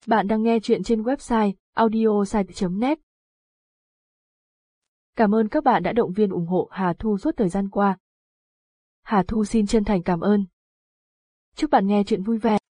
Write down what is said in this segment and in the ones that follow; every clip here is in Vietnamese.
Bạn đang nghe chuyện trên website audiosite.net. Cảm ơn các bạn đã động viên ủng hộ Hà Thu suốt thời gian qua. Hà Thu xin chân thành cảm ơn. Chúc bạn nghe chuyện vui vẻ.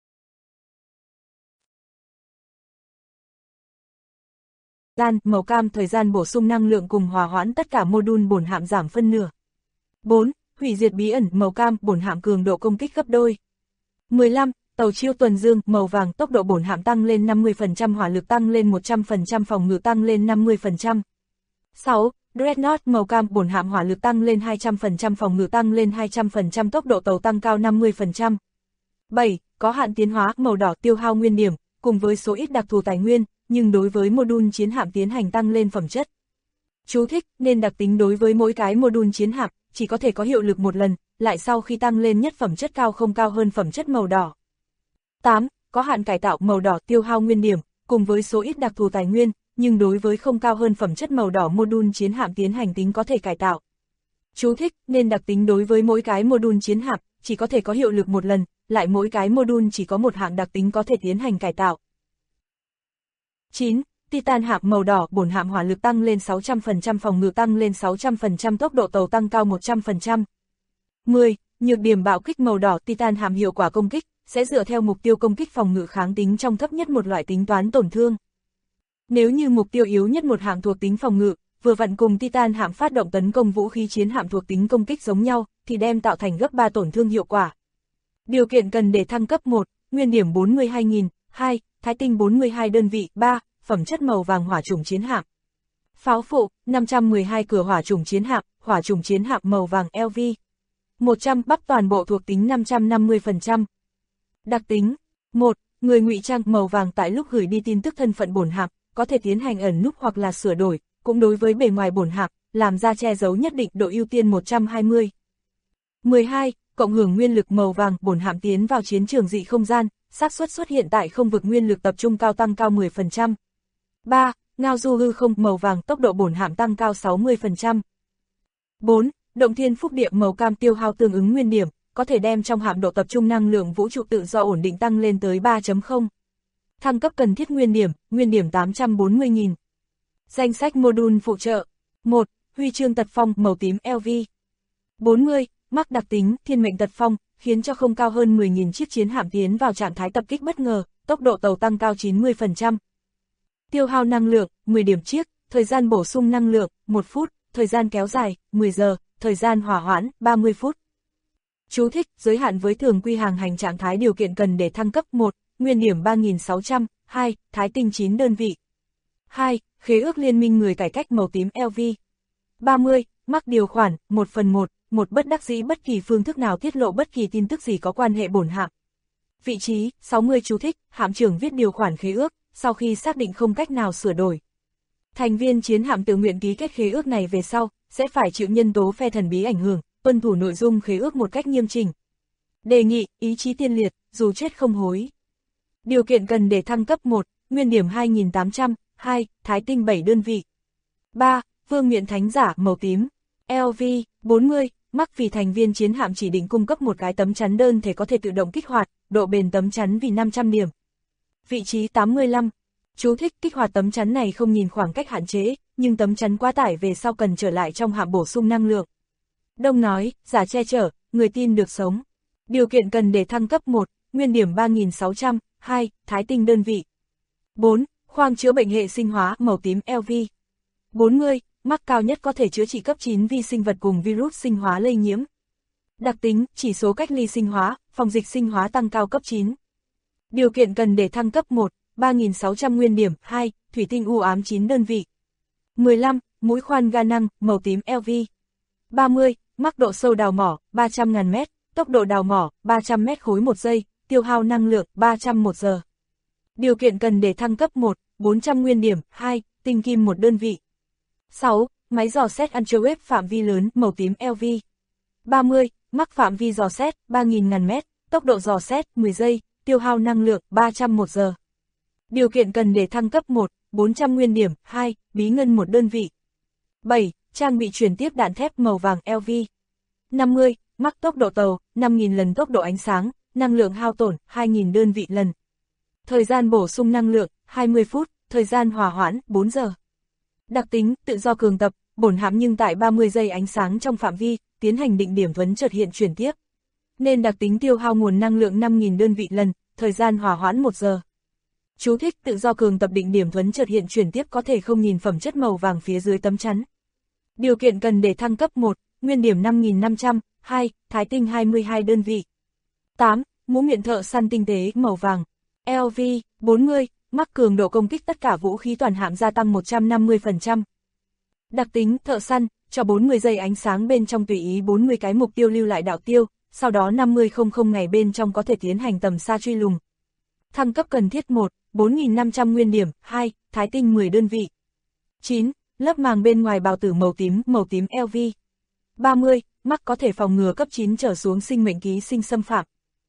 Màu cam thời gian bổ sung năng lượng cùng hòa hoãn tất cả module bổn hạm giảm phân nửa. 4. Hủy diệt bí ẩn màu cam bổn hạm cường độ công kích gấp đôi. 15. Tàu chiêu tuần dương màu vàng tốc độ bổn hạm tăng lên 50%, hỏa lực tăng lên 100%, phòng ngự tăng lên 50%. 6. Dreadnought màu cam bổn hạm hỏa lực tăng lên 200%, phòng ngự tăng lên 200%, tốc độ tàu tăng cao 50%. 7. Có hạn tiến hóa màu đỏ tiêu hao nguyên điểm, cùng với số ít đặc thù tài nguyên, nhưng đối với module chiến hạm tiến hành tăng lên phẩm chất. Chú thích, nên đặc tính đối với mỗi cái module chiến hạm, chỉ có thể có hiệu lực một lần, lại sau khi tăng lên nhất phẩm chất cao không cao hơn phẩm chất màu đỏ. 8. Có hạn cải tạo màu đỏ tiêu hao nguyên điểm, cùng với số ít đặc thù tài nguyên, nhưng đối với không cao hơn phẩm chất màu đỏ module chiến hạm tiến hành tính có thể cải tạo. Chú thích, nên đặc tính đối với mỗi cái module chiến hạm, chỉ có thể có hiệu lực một lần, lại mỗi cái module chỉ có một hạng đặc tính có thể tiến hành cải tạo. 9. Titan hạm màu đỏ bổn hạm hỏa lực tăng lên 600%, phòng ngự tăng lên 600%, tốc độ tàu tăng cao 100%. 10. Nhược điểm bạo kích màu đỏ Titan hạm hiệu quả công kích sẽ dựa theo mục tiêu công kích phòng ngự kháng tính trong thấp nhất một loại tính toán tổn thương. Nếu như mục tiêu yếu nhất một hạng thuộc tính phòng ngự, vừa vặn cùng Titan hạm phát động tấn công vũ khí chiến hạm thuộc tính công kích giống nhau, thì đem tạo thành gấp 3 tổn thương hiệu quả. Điều kiện cần để thăng cấp 1, nguyên điểm 42.000, 2, thái tinh 42 đơn vị, 3, phẩm chất màu vàng hỏa chủng chiến hạm. Pháo phụ, 512 cửa hỏa chủng chiến hạm màu vàng LV. 100 bắp toàn bộ thuộc tính 550%. Đặc tính 1. Người ngụy trang màu vàng tại lúc gửi đi tin tức thân phận bổn hạm, có thể tiến hành ẩn núp hoặc là sửa đổi, cũng đối với bề ngoài bổn hạm, làm ra che giấu nhất định độ ưu tiên 120. 12. Cộng hưởng nguyên lực màu vàng bổn hạm tiến vào chiến trường dị không gian, xác suất xuất hiện tại không vực nguyên lực tập trung cao tăng cao 10%. 3. Ngao du hư không màu vàng tốc độ bổn hạm tăng cao 60%. 4. Động thiên phúc địa màu cam tiêu hao tương ứng nguyên điểm, có thể đem trong hạm độ tập trung năng lượng vũ trụ tự do ổn định tăng lên tới 3.0. Thăng cấp cần thiết nguyên điểm 840.000. Danh sách module phụ trợ. 1. Huy chương tật phong màu tím LV. 40. Mắc đặc tính thiên mệnh tật phong, khiến cho không cao hơn 10.000 chiếc chiến hạm tiến vào trạng thái tập kích bất ngờ, tốc độ tàu tăng cao 90%. Tiêu hao năng lượng 10 điểm chiếc, thời gian bổ sung năng lượng 1 phút, thời gian kéo dài 10 giờ, thời gian hỏa hoãn 30 phút. Chú thích, giới hạn với thường quy hàng hành trạng thái điều kiện cần để thăng cấp 1, nguyên điểm 3.600, 2, thái tinh 9 đơn vị. 2. Khế ước liên minh người cải cách màu tím LV. 30. Mắc điều khoản 1/1, một bất đắc dĩ bất kỳ phương thức nào tiết lộ bất kỳ tin tức gì có quan hệ bổn hạm. Vị trí 60. Chú thích, hạm trưởng viết điều khoản khế ước, sau khi xác định không cách nào sửa đổi. Thành viên chiến hạm tự nguyện ký kết khế ước này về sau, sẽ phải chịu nhân tố phe thần bí ảnh hưởng, tuân thủ nội dung khế ước một cách nghiêm chỉnh. Đề nghị, ý chí tiên liệt, dù chết không hối. Điều kiện cần để thăng cấp 1, nguyên điểm 2.800, 2, thái tinh 7 đơn vị. 3. Vương miện thánh giả màu tím, LV, 40, mắc vì thành viên chiến hạm chỉ định cung cấp một cái tấm chắn đơn thể có thể tự động kích hoạt, độ bền tấm chắn vì 500 điểm. Vị trí 85. Chú thích, kích hoạt tấm chắn này không nhìn khoảng cách hạn chế, nhưng tấm chắn quá tải về sau cần trở lại trong hạm bổ sung năng lượng. Đông nói, giả che chở, người tin được sống. Điều kiện cần để thăng cấp 1, nguyên điểm 3.600, 2, thái tinh đơn vị. 4. Khoang chữa bệnh hệ sinh hóa màu tím LV. 40, mắc cao nhất có thể chữa trị cấp 9 vi sinh vật cùng virus sinh hóa lây nhiễm. Đặc tính, chỉ số cách ly sinh hóa, phòng dịch sinh hóa tăng cao cấp 9. Điều kiện cần để thăng cấp 1, 3.600 nguyên điểm, 2, thủy tinh u ám 9 đơn vị. 15, mũi khoan ga năng, màu tím LV. 30, mắc độ sâu đào mỏ, 300.000 mét, tốc độ đào mỏ, 300 mét khối một giây, tiêu hao năng lượng, 300 một giờ. Điều kiện cần để thăng cấp 1, 400 nguyên điểm, 2, tinh kim một đơn vị. 6, máy dò xét ultrawave phạm vi lớn, màu tím LV. 30, mắc phạm vi dò xét, 3.000 mét, tốc độ dò xét, 10 giây, tiêu hao năng lượng, 300 một giờ. Điều kiện cần để thăng cấp 1, 400 nguyên điểm, 2, bí ngân một đơn vị. 7. Trang bị chuyển tiếp đạn thép màu vàng LV. 50. Mắc tốc độ tàu, 5.000 lần tốc độ ánh sáng, năng lượng hao tổn, 2.000 đơn vị lần. Thời gian bổ sung năng lượng, 20 phút, thời gian hòa hoãn, 4 giờ. Đặc tính, tự do cường tập, bổn hạm nhưng tại 30 giây ánh sáng trong phạm vi, tiến hành định điểm thuấn chợt hiện chuyển tiếp. Nên đặc tính tiêu hao nguồn năng lượng 5.000 đơn vị lần, thời gian hòa hoãn 1 giờ. Chú thích, tự do cường tập định điểm thuấn chợt hiện chuyển tiếp có thể không nhìn phẩm chất màu vàng phía dưới tấm chắn. Điều kiện cần để thăng cấp 1, nguyên điểm 5.500, 2, thái tinh 22 đơn vị. 8. Mũ miệng thợ săn tinh tế màu vàng. LV 40, mắc cường độ công kích tất cả vũ khí toàn hạm gia tăng 150%. Đặc tính thợ săn, cho 40 giây ánh sáng bên trong tùy ý 40 cái mục tiêu lưu lại đạo tiêu, sau đó 50-00 ngày bên trong có thể tiến hành tầm xa truy lùng. Thăng cấp cần thiết 1, 4.500 nguyên điểm, 2, thái tinh 10 đơn vị. 9. Lớp màng bên ngoài bào tử màu tím LV. 30, mắc có thể phòng ngừa cấp 9 trở xuống sinh mệnh ký sinh xâm phạm.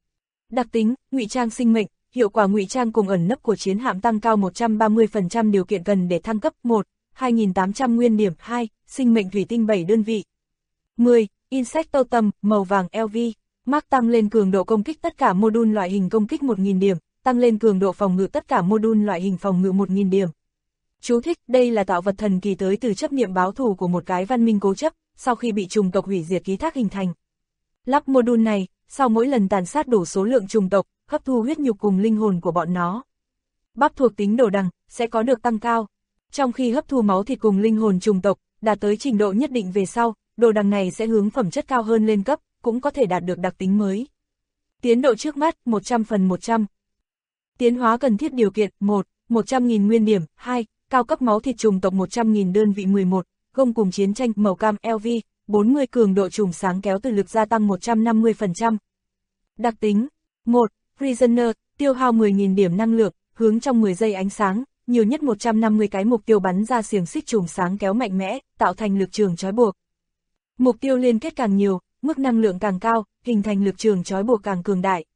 Đặc tính, ngụy trang sinh mệnh, hiệu quả ngụy trang cùng ẩn nấp của chiến hạm tăng cao 130%. Điều kiện cần để thăng cấp 1, 2.800 nguyên điểm, 2, sinh mệnh thủy tinh 7 đơn vị. 10. Insectotem, màu vàng LV, mắc tăng lên cường độ công kích tất cả mô đun loại hình công kích 1.000 điểm, tăng lên cường độ phòng ngự tất cả mô đun loại hình phòng ngự 1.000 điểm. Chú thích, đây là tạo vật thần kỳ tới từ chấp niệm báo thù của một cái văn minh cố chấp, sau khi bị trùng tộc hủy diệt ký thác hình thành. Lắp mô đun này, sau mỗi lần tàn sát đủ số lượng trùng tộc, hấp thu huyết nhục cùng linh hồn của bọn nó. Bắp thuộc tính đồ đằng, sẽ có được tăng cao. Trong khi hấp thu máu thịt cùng linh hồn trùng tộc, đạt tới trình độ nhất định về sau, đồ đằng này sẽ hướng phẩm chất cao hơn lên cấp, cũng có thể đạt được đặc tính mới. Tiến độ trước mắt, 100/100. Tiến hóa cần thiết điều kiện, 1, 100.000 nguyên điểm, 2, cao cấp máu thịt trùng tộc 100.000 đơn vị 11, gông cùng chiến tranh màu cam LV, 40 cường độ trùng sáng kéo từ lực gia tăng 150%. Đặc tính, 1, Prisoner, tiêu hao 10.000 điểm năng lượng, hướng trong 10 giây ánh sáng, nhiều nhất 150 cái mục tiêu bắn ra xiềng xích trùng sáng kéo mạnh mẽ, tạo thành lực trường trói buộc. Mục tiêu liên kết càng nhiều, mức năng lượng càng cao, hình thành lực trường trói buộc càng cường đại.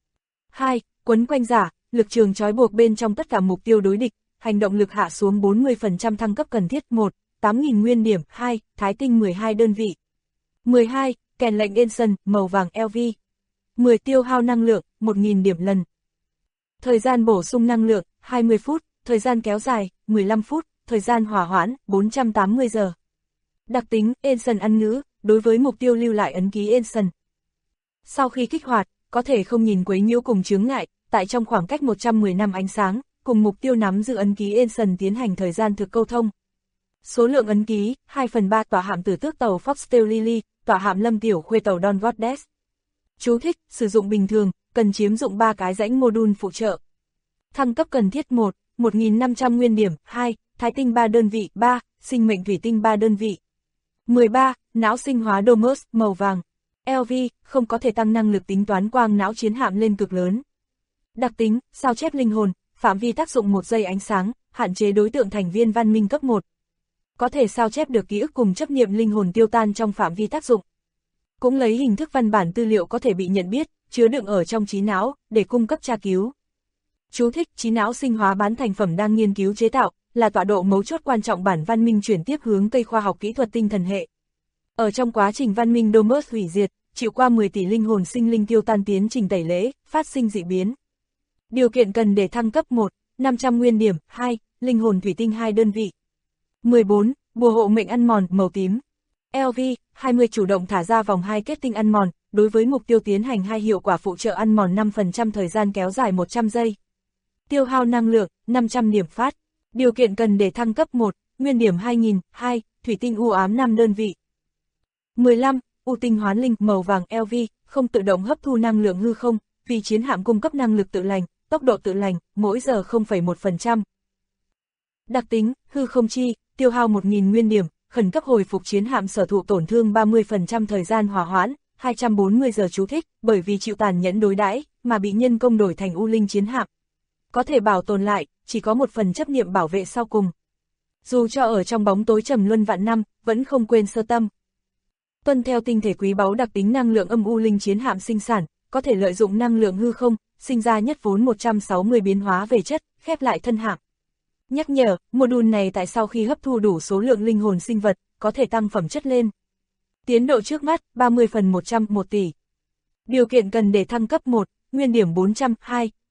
2, quấn quanh giả, lực trường trói buộc bên trong tất cả mục tiêu đối địch, hành động lực hạ xuống 40%. Thăng cấp cần thiết 1, 8.000 nguyên điểm, 2, thái tinh 12 đơn vị. 12, kèn lệnh Ensign, màu vàng LV. 10 tiêu hao năng lượng, 1.000 điểm lần. Thời gian bổ sung năng lượng, 20 phút, thời gian kéo dài, 15 phút, thời gian hỏa hoãn, 480 giờ. Đặc tính, Ensign ăn ngữ, đối với mục tiêu lưu lại ấn ký Ensign. Sau khi kích hoạt, có thể không nhìn quấy nhiễu cùng chướng ngại, tại trong khoảng cách 110 năm ánh sáng, cùng mục tiêu nắm giữ ấn ký Ensign tiến hành thời gian thực câu thông. Số lượng ấn ký, 2/3 tỏa hạm tử tước tàu Foxtail Lily, tỏa hạm lâm tiểu khuê tàu Dawn Goddess. Chú thích, sử dụng bình thường, cần chiếm dụng 3 cái rãnh mô đun phụ trợ. Thăng cấp cần thiết 1, 1.500 nguyên điểm, 2, thái tinh 3 đơn vị, 3, sinh mệnh thủy tinh 3 đơn vị. 13, não sinh hóa Domus, màu vàng. LV, không có thể tăng năng lực tính toán quang não chiến hạm lên cực lớn. Đặc tính, sao chép linh hồn, phạm vi tác dụng 1 giây ánh sáng, hạn chế đối tượng thành viên văn minh cấp 1. Có thể sao chép được ký ức cùng chấp niệm linh hồn tiêu tan trong phạm vi tác dụng. Cũng lấy hình thức văn bản tư liệu có thể bị nhận biết, chứa đựng ở trong trí não, để cung cấp tra cứu. Chú thích, trí não sinh hóa bán thành phẩm đang nghiên cứu chế tạo, là tọa độ mấu chốt quan trọng bản văn minh chuyển tiếp hướng cây khoa học kỹ thuật tinh thần hệ. Ở trong quá trình văn minh Domus hủy diệt, chịu qua 10 tỷ linh hồn sinh linh tiêu tan tiến trình tẩy lễ, phát sinh dị biến. Điều kiện cần để thăng cấp 1, 500 nguyên điểm, 2, linh hồn thủy tinh 2 đơn vị. 14, bùa hộ mệnh ăn mòn, màu tím. LV, 20 chủ động thả ra vòng 2 kết tinh ăn mòn, đối với mục tiêu tiến hành 2 hiệu quả phụ trợ ăn mòn 5% thời gian kéo dài 100 giây. Tiêu hao năng lượng, 500 điểm phát. Điều kiện cần để thăng cấp 1, nguyên điểm 2.000, 2, thủy tinh u ám 5 đơn vị. 15, u tinh hoán linh, màu vàng LV, không tự động hấp thu năng lượng hư không, vì chiến hạm cung cấp năng lực tự lành, tốc độ tự lành, mỗi giờ 0,1%. Đặc tính, hư không chi, tiêu hao 1.000 nguyên điểm, khẩn cấp hồi phục chiến hạm sở thụ tổn thương 30% thời gian hỏa hoãn, 240 giờ. Chú thích, bởi vì chịu tàn nhẫn đối đãi mà bị nhân công đổi thành u linh chiến hạm. Có thể bảo tồn lại, chỉ có một phần chấp niệm bảo vệ sau cùng. Dù cho ở trong bóng tối trầm luân vạn năm, vẫn không quên sơ tâm. Tuân theo tinh thể quý báu đặc tính năng lượng âm u linh chiến hạm sinh sản, có thể lợi dụng năng lượng hư không, sinh ra nhất vốn 160 biến hóa về chất, khép lại thân hạm. Nhắc nhở, module này tại sau khi hấp thu đủ số lượng linh hồn sinh vật, có thể tăng phẩm chất lên. Tiến độ trước mắt, 30/100, 1 tỷ. Điều kiện cần để thăng cấp 1, nguyên điểm 400, 2,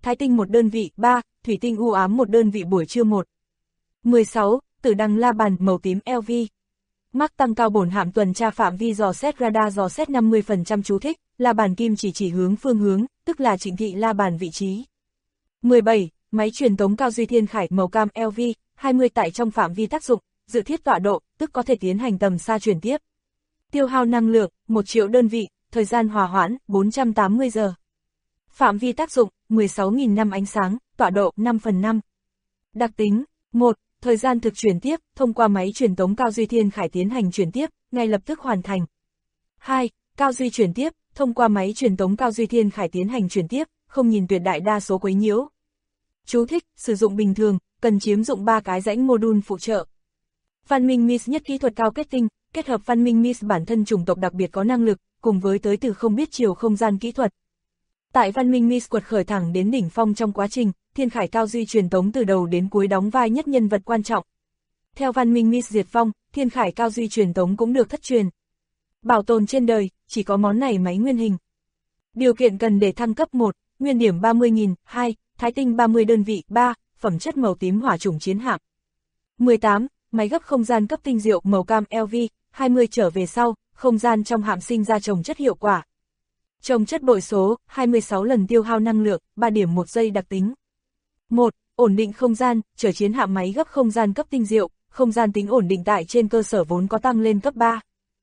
thái tinh 1 đơn vị, 3, thủy tinh u ám 1 đơn vị buổi trưa 1. 16. Tử đằng la bàn màu tím LV. Mác tăng cao bổn hạm tuần tra phạm vi dò xét radar dò xét 50% chú thích, la bàn kim chỉ hướng phương hướng, tức là chỉnh thị la bàn vị trí. 17. Máy truyền tống cao duy thiên khải màu cam LV, 20 tại trong phạm vi tác dụng, dự thiết tọa độ, tức có thể tiến hành tầm xa truyền tiếp. Tiêu hao năng lượng, 1 triệu đơn vị, thời gian hòa hoãn, 480 giờ. Phạm vi tác dụng, 16.000 năm ánh sáng, tọa độ, 5/5. Đặc tính, 1. Thời gian thực chuyển tiếp, thông qua máy truyền tống cao duy thiên khải tiến hành chuyển tiếp, ngay lập tức hoàn thành. 2. Cao duy chuyển tiếp, thông qua máy truyền tống cao duy thiên khải tiến hành chuyển tiếp, không nhìn tuyệt đại đa số quấy nhiễu. Chú thích, sử dụng bình thường, cần chiếm dụng 3 cái rãnh mô-đun phụ trợ. Văn minh Mys nhất kỹ thuật cao kết tinh, kết hợp văn minh Mys bản thân chủng tộc đặc biệt có năng lực, cùng với tới từ không biết chiều không gian kỹ thuật. Tại văn minh Mys quật khởi thẳng đến đỉnh phong trong quá trình, thiên khải cao duy truyền tống từ đầu đến cuối đóng vai nhất nhân vật quan trọng. Theo văn minh Mys diệt vong, thiên khải cao duy truyền tống cũng được thất truyền. Bảo tồn trên đời, chỉ có món này máy nguyên hình. Điều kiện cần để thăng cấp 1, nguyên điểm 30.000, 2, thái tinh 30 đơn vị, 3, phẩm chất màu tím hỏa chủng chiến hạm. 18, máy gấp không gian cấp tinh diệu màu cam LV, 20 trở về sau, không gian trong hạm sinh ra trồng chất hiệu quả. Trồng chất bội số, 26 lần tiêu hao năng lượng, 3 điểm 1 giây đặc tính. 1. Ổn định không gian, chở chiến hạm máy gấp không gian cấp tinh diệu, không gian tính ổn định tại trên cơ sở vốn có tăng lên cấp 3.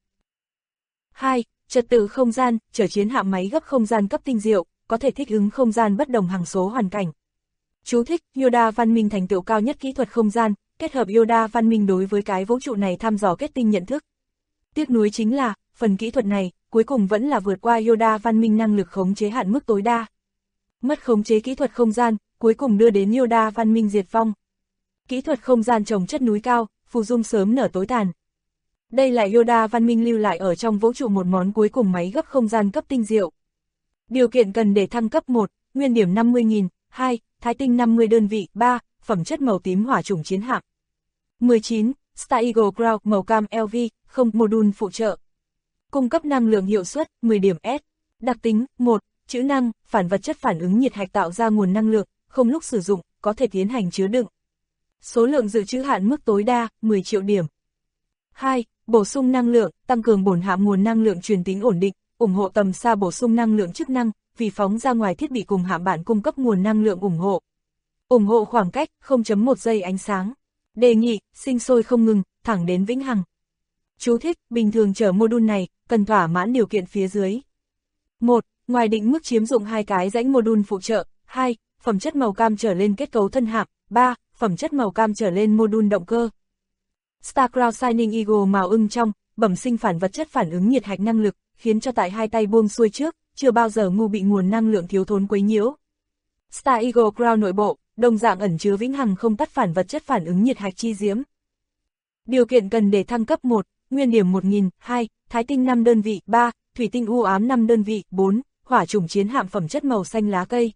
2. Trật tự không gian, chở chiến hạm máy gấp không gian cấp tinh diệu, có thể thích ứng không gian bất đồng hằng số hoàn cảnh. Chú thích, Yoda văn minh thành tựu cao nhất kỹ thuật không gian, kết hợp Yoda văn minh đối với cái vũ trụ này thăm dò kết tinh nhận thức. Tiếc nuối chính là, phần kỹ thuật này, cuối cùng vẫn là vượt qua Yoda văn minh năng lực khống chế hạn mức tối đa. Mất khống chế kỹ thuật không gian, cuối cùng đưa đến Yoda văn minh diệt vong. Kỹ thuật không gian trồng chất núi cao, phù dung sớm nở tối tàn. Đây là Yoda văn minh lưu lại ở trong vũ trụ một món cuối cùng máy gấp không gian cấp tinh diệu. Điều kiện cần để thăng cấp 1, nguyên điểm 50.000, 2, thái tinh 50 đơn vị, 3, phẩm chất màu tím hỏa chủng chiến hạm. 19, Star Eagle Crown màu cam LV, không mô-đun phụ trợ. Cung cấp năng lượng hiệu suất, 10 điểm S. Đặc tính, 1, trữ năng, phản vật chất phản ứng nhiệt hạch tạo ra nguồn năng lượng, không lúc sử dụng, có thể tiến hành chứa đựng. Số lượng dự trữ hạn mức tối đa, 10 triệu điểm. 2. Bổ sung năng lượng, tăng cường bổn hạm nguồn năng lượng truyền tính ổn định, ủng hộ tầm xa bổ sung năng lượng chức năng, vì phóng ra ngoài thiết bị cùng hạm bạn cung cấp nguồn năng lượng ủng hộ. Ủng hộ khoảng cách 0.1 giây ánh sáng. Đề nghị, sinh sôi không ngừng, thẳng đến vĩnh hằng. Chú thích, bình thường chở mô-đun này, cần thỏa mãn điều kiện phía dưới. 1. Ngoài định mức chiếm dụng 2 cái rãnh mô-đun phụ trợ. 2. Phẩm chất màu cam trở lên kết cấu thân hạm. 3. Phẩm chất màu cam trở lên mô-đun động cơ. Star Crown Shining Eagle màu ưng trong, bẩm sinh phản vật chất phản ứng nhiệt hạch năng lực, khiến cho tại hai tay buông xuôi trước, chưa bao giờ ngu bị nguồn năng lượng thiếu thốn quấy nhiễu. Star Eagle Crown nội bộ, đồng dạng ẩn chứa vĩnh hằng không tắt phản vật chất phản ứng nhiệt hạch chi diễm. Điều kiện cần để thăng cấp 1, nguyên điểm 1.000, 2, thái tinh 5 đơn vị, 3, thủy tinh u ám 5 đơn vị, 4, hỏa chủng chiến hạm phẩm chất màu xanh lá cây.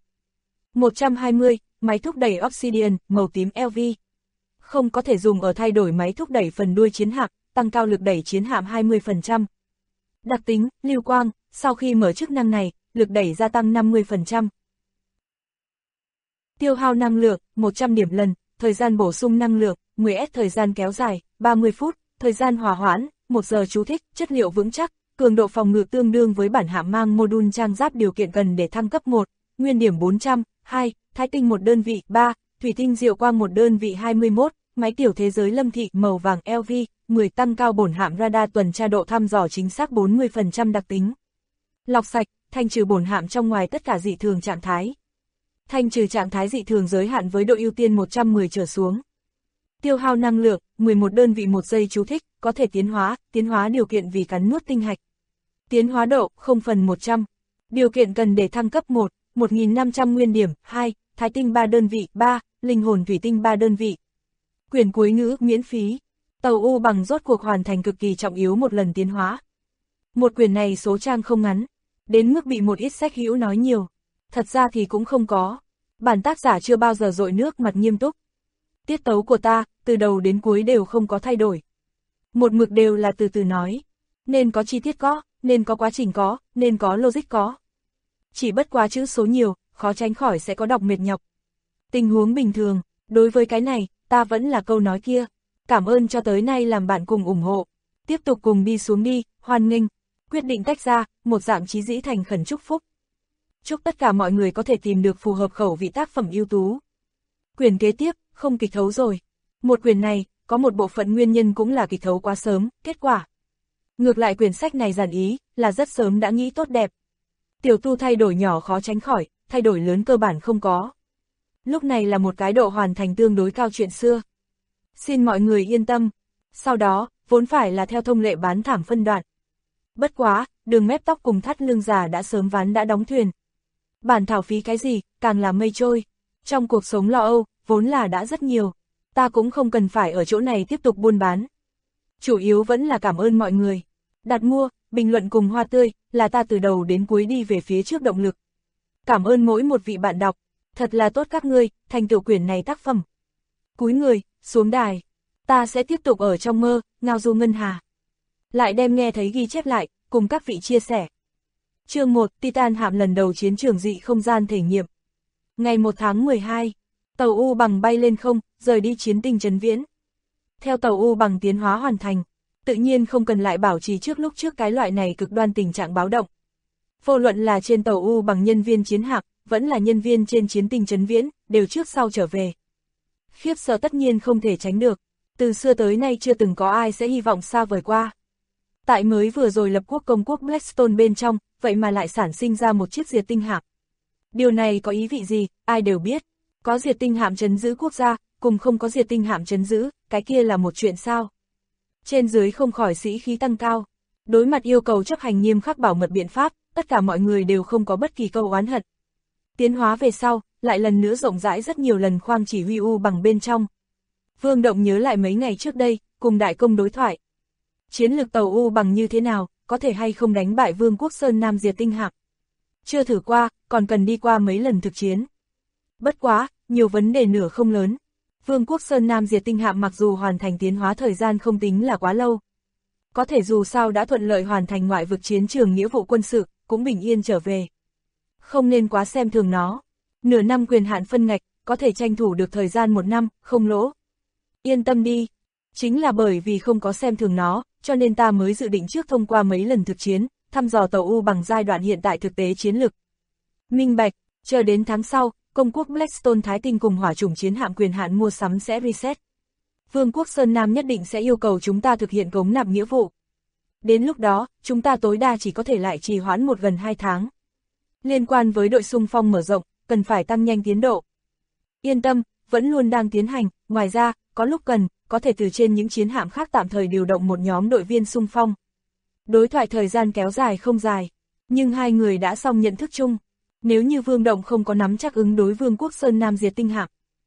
120, máy thúc đẩy Obsidian, màu tím LV. Không có thể dùng ở thay đổi máy thúc đẩy phần đuôi chiến hạm, tăng cao lực đẩy chiến hạm 20%. Đặc tính, lưu quang, sau khi mở chức năng này, lực đẩy gia tăng 50%. Tiêu hao năng lượng, 100 điểm lần, thời gian bổ sung năng lượng, 10S thời gian kéo dài, 30 phút, thời gian hòa hoãn, 1 giờ chú thích, chất liệu vững chắc, cường độ phòng ngự tương đương với bản hạm mang mô-đun trang giáp điều kiện cần để thăng cấp 1, nguyên điểm 400, 2, thái tinh 1 đơn vị, 3, thủy tinh diệu quang 1 đơn vị 21, máy tiểu thế giới lâm thị màu vàng LV, 10 tăng cao bổn hạm radar tuần tra độ thăm dò chính xác 40% đặc tính. Lọc sạch, thanh trừ bổn hạm trong ngoài tất cả dị thường trạng thái. Thanh trừ trạng thái dị thường giới hạn với độ ưu tiên 110 trở xuống. Tiêu hao năng lượng, 11 đơn vị 1 giây chú thích, có thể tiến hóa điều kiện vì cắn nuốt tinh hạch. Tiến hóa độ, 0/100. Điều kiện cần để thăng cấp 1, 1.500 nguyên điểm, 2, thái tinh 3 đơn vị, 3, linh hồn thủy tinh 3 đơn vị. Quyển cuối ngữ, miễn phí. Tàu U bằng rốt cuộc hoàn thành cực kỳ trọng yếu một lần tiến hóa. Một quyển này số trang không ngắn, đến mức bị một ít sách hữu nói nhiều. Thật ra thì cũng không có. Bản tác giả chưa bao giờ dội nước mặt nghiêm túc. Tiết tấu của ta, từ đầu đến cuối đều không có thay đổi. Một mực đều là từ từ nói. Nên có chi tiết có, nên có quá trình có, nên có logic có. Chỉ bất quá chữ số nhiều, khó tránh khỏi sẽ có đọc mệt nhọc. Tình huống bình thường, đối với cái này, ta vẫn là câu nói kia. Cảm ơn cho tới nay làm bạn cùng ủng hộ. Tiếp tục cùng đi xuống đi, hoan nghênh. Quyết định tách ra, một dạng chí dĩ thành khẩn chúc phúc. Chúc tất cả mọi người có thể tìm được phù hợp khẩu vị tác phẩm ưu tú. Quyển kế tiếp, không kịch thấu rồi. Một quyển này, có một bộ phận nguyên nhân cũng là kịch thấu quá sớm, kết quả. Ngược lại quyển sách này giản ý, là rất sớm đã nghĩ tốt đẹp. Tiểu tu thay đổi nhỏ khó tránh khỏi, thay đổi lớn cơ bản không có. Lúc này là một cái độ hoàn thành tương đối cao chuyện xưa. Xin mọi người yên tâm. Sau đó, vốn phải là theo thông lệ bán thảm phân đoạn. Bất quá, đường mép tóc cùng thắt lưng già đã sớm ván đã đóng thuyền. Bản thảo phí cái gì, càng là mây trôi. Trong cuộc sống lo âu, vốn là đã rất nhiều. Ta cũng không cần phải ở chỗ này tiếp tục buôn bán. Chủ yếu vẫn là cảm ơn mọi người. Đặt mua, bình luận cùng hoa tươi, là ta từ đầu đến cuối đi về phía trước động lực. Cảm ơn mỗi một vị bạn đọc. Thật là tốt các ngươi, thành tựu quyển này tác phẩm. Cúi người, xuống đài. Ta sẽ tiếp tục ở trong mơ, ngao du ngân hà. Lại đem nghe thấy ghi chép lại, cùng các vị chia sẻ. Chương 1, Titan hạm lần đầu chiến trường dị không gian thể nghiệm. Ngày 1 tháng 12, tàu U bằng bay lên không, rời đi chiến tinh Trấn Viễn. Theo tàu U bằng tiến hóa hoàn thành, tự nhiên không cần lại bảo trì trước lúc trước cái loại này cực đoan tình trạng báo động. Vô luận là trên tàu U bằng nhân viên chiến hạm, vẫn là nhân viên trên chiến tinh Trấn Viễn, đều trước sau trở về. Khiếp sợ tất nhiên không thể tránh được, từ xưa tới nay chưa từng có ai sẽ hy vọng xa vời qua. Tại mới vừa rồi lập quốc công quốc Blackstone bên trong, vậy mà lại sản sinh ra một chiếc diệt tinh hạm. Điều này có ý vị gì, ai đều biết. Có diệt tinh hạm trấn giữ quốc gia, cùng không có diệt tinh hạm trấn giữ, cái kia là một chuyện sao. Trên dưới không khỏi sĩ khí tăng cao. Đối mặt yêu cầu chấp hành nghiêm khắc bảo mật biện pháp, tất cả mọi người đều không có bất kỳ câu oán hận. Tiến hóa về sau, lại lần nữa rộng rãi rất nhiều lần khoang chỉ huy U bằng bên trong. Vương Động nhớ lại mấy ngày trước đây, cùng đại công đối thoại. Chiến lược tàu U bằng như thế nào, có thể hay không đánh bại Vương quốc Sơn Nam diệt tinh hạm. Chưa thử qua, còn cần đi qua mấy lần thực chiến. Bất quá, nhiều vấn đề nửa không lớn. Vương quốc Sơn Nam diệt tinh hạm mặc dù hoàn thành tiến hóa thời gian không tính là quá lâu. Có thể dù sao đã thuận lợi hoàn thành ngoại vực chiến trường nghĩa vụ quân sự, cũng bình yên trở về. Không nên quá xem thường nó. Nửa năm quyền hạn phân ngạch, có thể tranh thủ được thời gian 1 năm, không lỗ. Yên tâm đi. Chính là bởi vì không có xem thường nó, cho nên ta mới dự định trước thông qua mấy lần thực chiến, thăm dò tàu U bằng giai đoạn hiện tại thực tế chiến lược. Minh bạch, chờ đến tháng sau, công quốc Blackstone Thái Tinh cùng hỏa chủng chiến hạm quyền hạn mua sắm sẽ reset. Vương quốc Sơn Nam nhất định sẽ yêu cầu chúng ta thực hiện cống nạp nghĩa vụ. Đến lúc đó, chúng ta tối đa chỉ có thể lại trì hoãn gần 2 tháng. Liên quan với đội xung phong mở rộng, cần phải tăng nhanh tiến độ. Yên tâm, vẫn luôn đang tiến hành, ngoài ra, có lúc cần, có thể từ trên những chiến hạm khác tạm thời điều động một nhóm đội viên xung phong. Đối thoại thời gian kéo dài không dài, nhưng hai người đã xong nhận thức chung. Nếu như Vương Động không có nắm chắc ứng đối Vương quốc Sơn Nam diệt tinh hạm,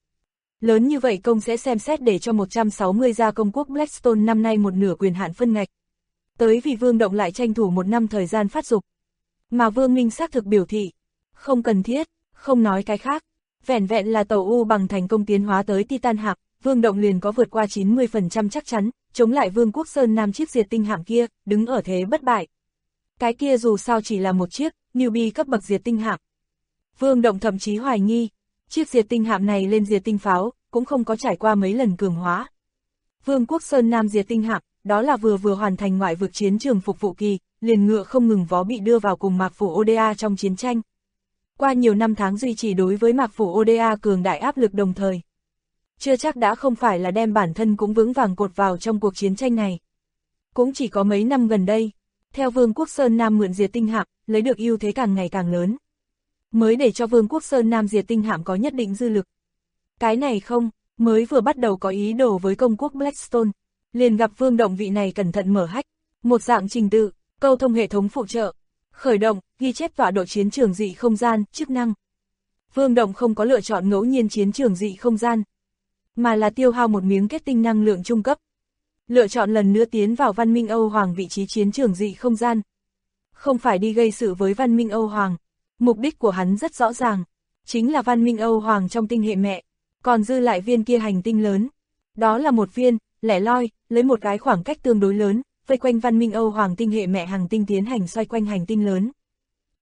lớn như vậy công sẽ xem xét để cho 160 gia công quốc Blackstone năm nay một nửa quyền hạn phân ngạch. Tới vì Vương Động lại tranh thủ 1 năm thời gian phát dục. Mà Vương Minh xác thực biểu thị, không cần thiết, không nói cái khác. Vẻn vẹn là tàu U bằng thành công tiến hóa tới Titan hạm, Vương Động liền có vượt qua 90% chắc chắn, chống lại Vương quốc Sơn Nam chiếc diệt tinh hạm kia, đứng ở thế bất bại. Cái kia dù sao chỉ là một chiếc, newbie cấp bậc diệt tinh hạm. Vương Động thậm chí hoài nghi, chiếc diệt tinh hạm này lên diệt tinh pháo, cũng không có trải qua mấy lần cường hóa. Vương quốc Sơn Nam diệt tinh hạm, đó là vừa hoàn thành ngoại vực chiến trường phục vụ kỳ, liền ngựa không ngừng vó bị đưa vào cùng Mạc Phủ ODA trong chiến tranh. Qua nhiều năm tháng duy trì đối với Mạc Phủ ODA cường đại áp lực đồng thời. Chưa chắc đã không phải là đem bản thân cũng vững vàng cột vào trong cuộc chiến tranh này. Cũng chỉ có mấy năm gần đây, theo Vương quốc Sơn Nam mượn diệt tinh hạm, lấy được ưu thế càng ngày càng lớn. Mới để cho Vương quốc Sơn Nam diệt tinh hạm có nhất định dư lực. Cái này không, mới vừa bắt đầu có ý đồ với công quốc Blackstone, liền gặp Vương Động vị này cẩn thận mở hách, một dạng trình tự, câu thông hệ thống phụ trợ, khởi động, ghi chép tọa độ chiến trường dị không gian, chức năng. Vương Động không có lựa chọn ngẫu nhiên chiến trường dị không gian, mà là tiêu hao một miếng kết tinh năng lượng trung cấp. Lựa chọn lần nữa tiến vào văn minh Âu Hoàng vị trí chiến trường dị không gian. Không phải đi gây sự với văn minh Âu Hoàng, mục đích của hắn rất rõ ràng, chính là văn minh Âu Hoàng trong tinh hệ mẹ, còn dư lại viên kia hành tinh lớn. Đó là một viên, lẻ loi, lấy một cái khoảng cách tương đối lớn, vây quanh văn minh Âu Hoàng tinh hệ mẹ hành tinh tiến hành xoay quanh hành tinh lớn.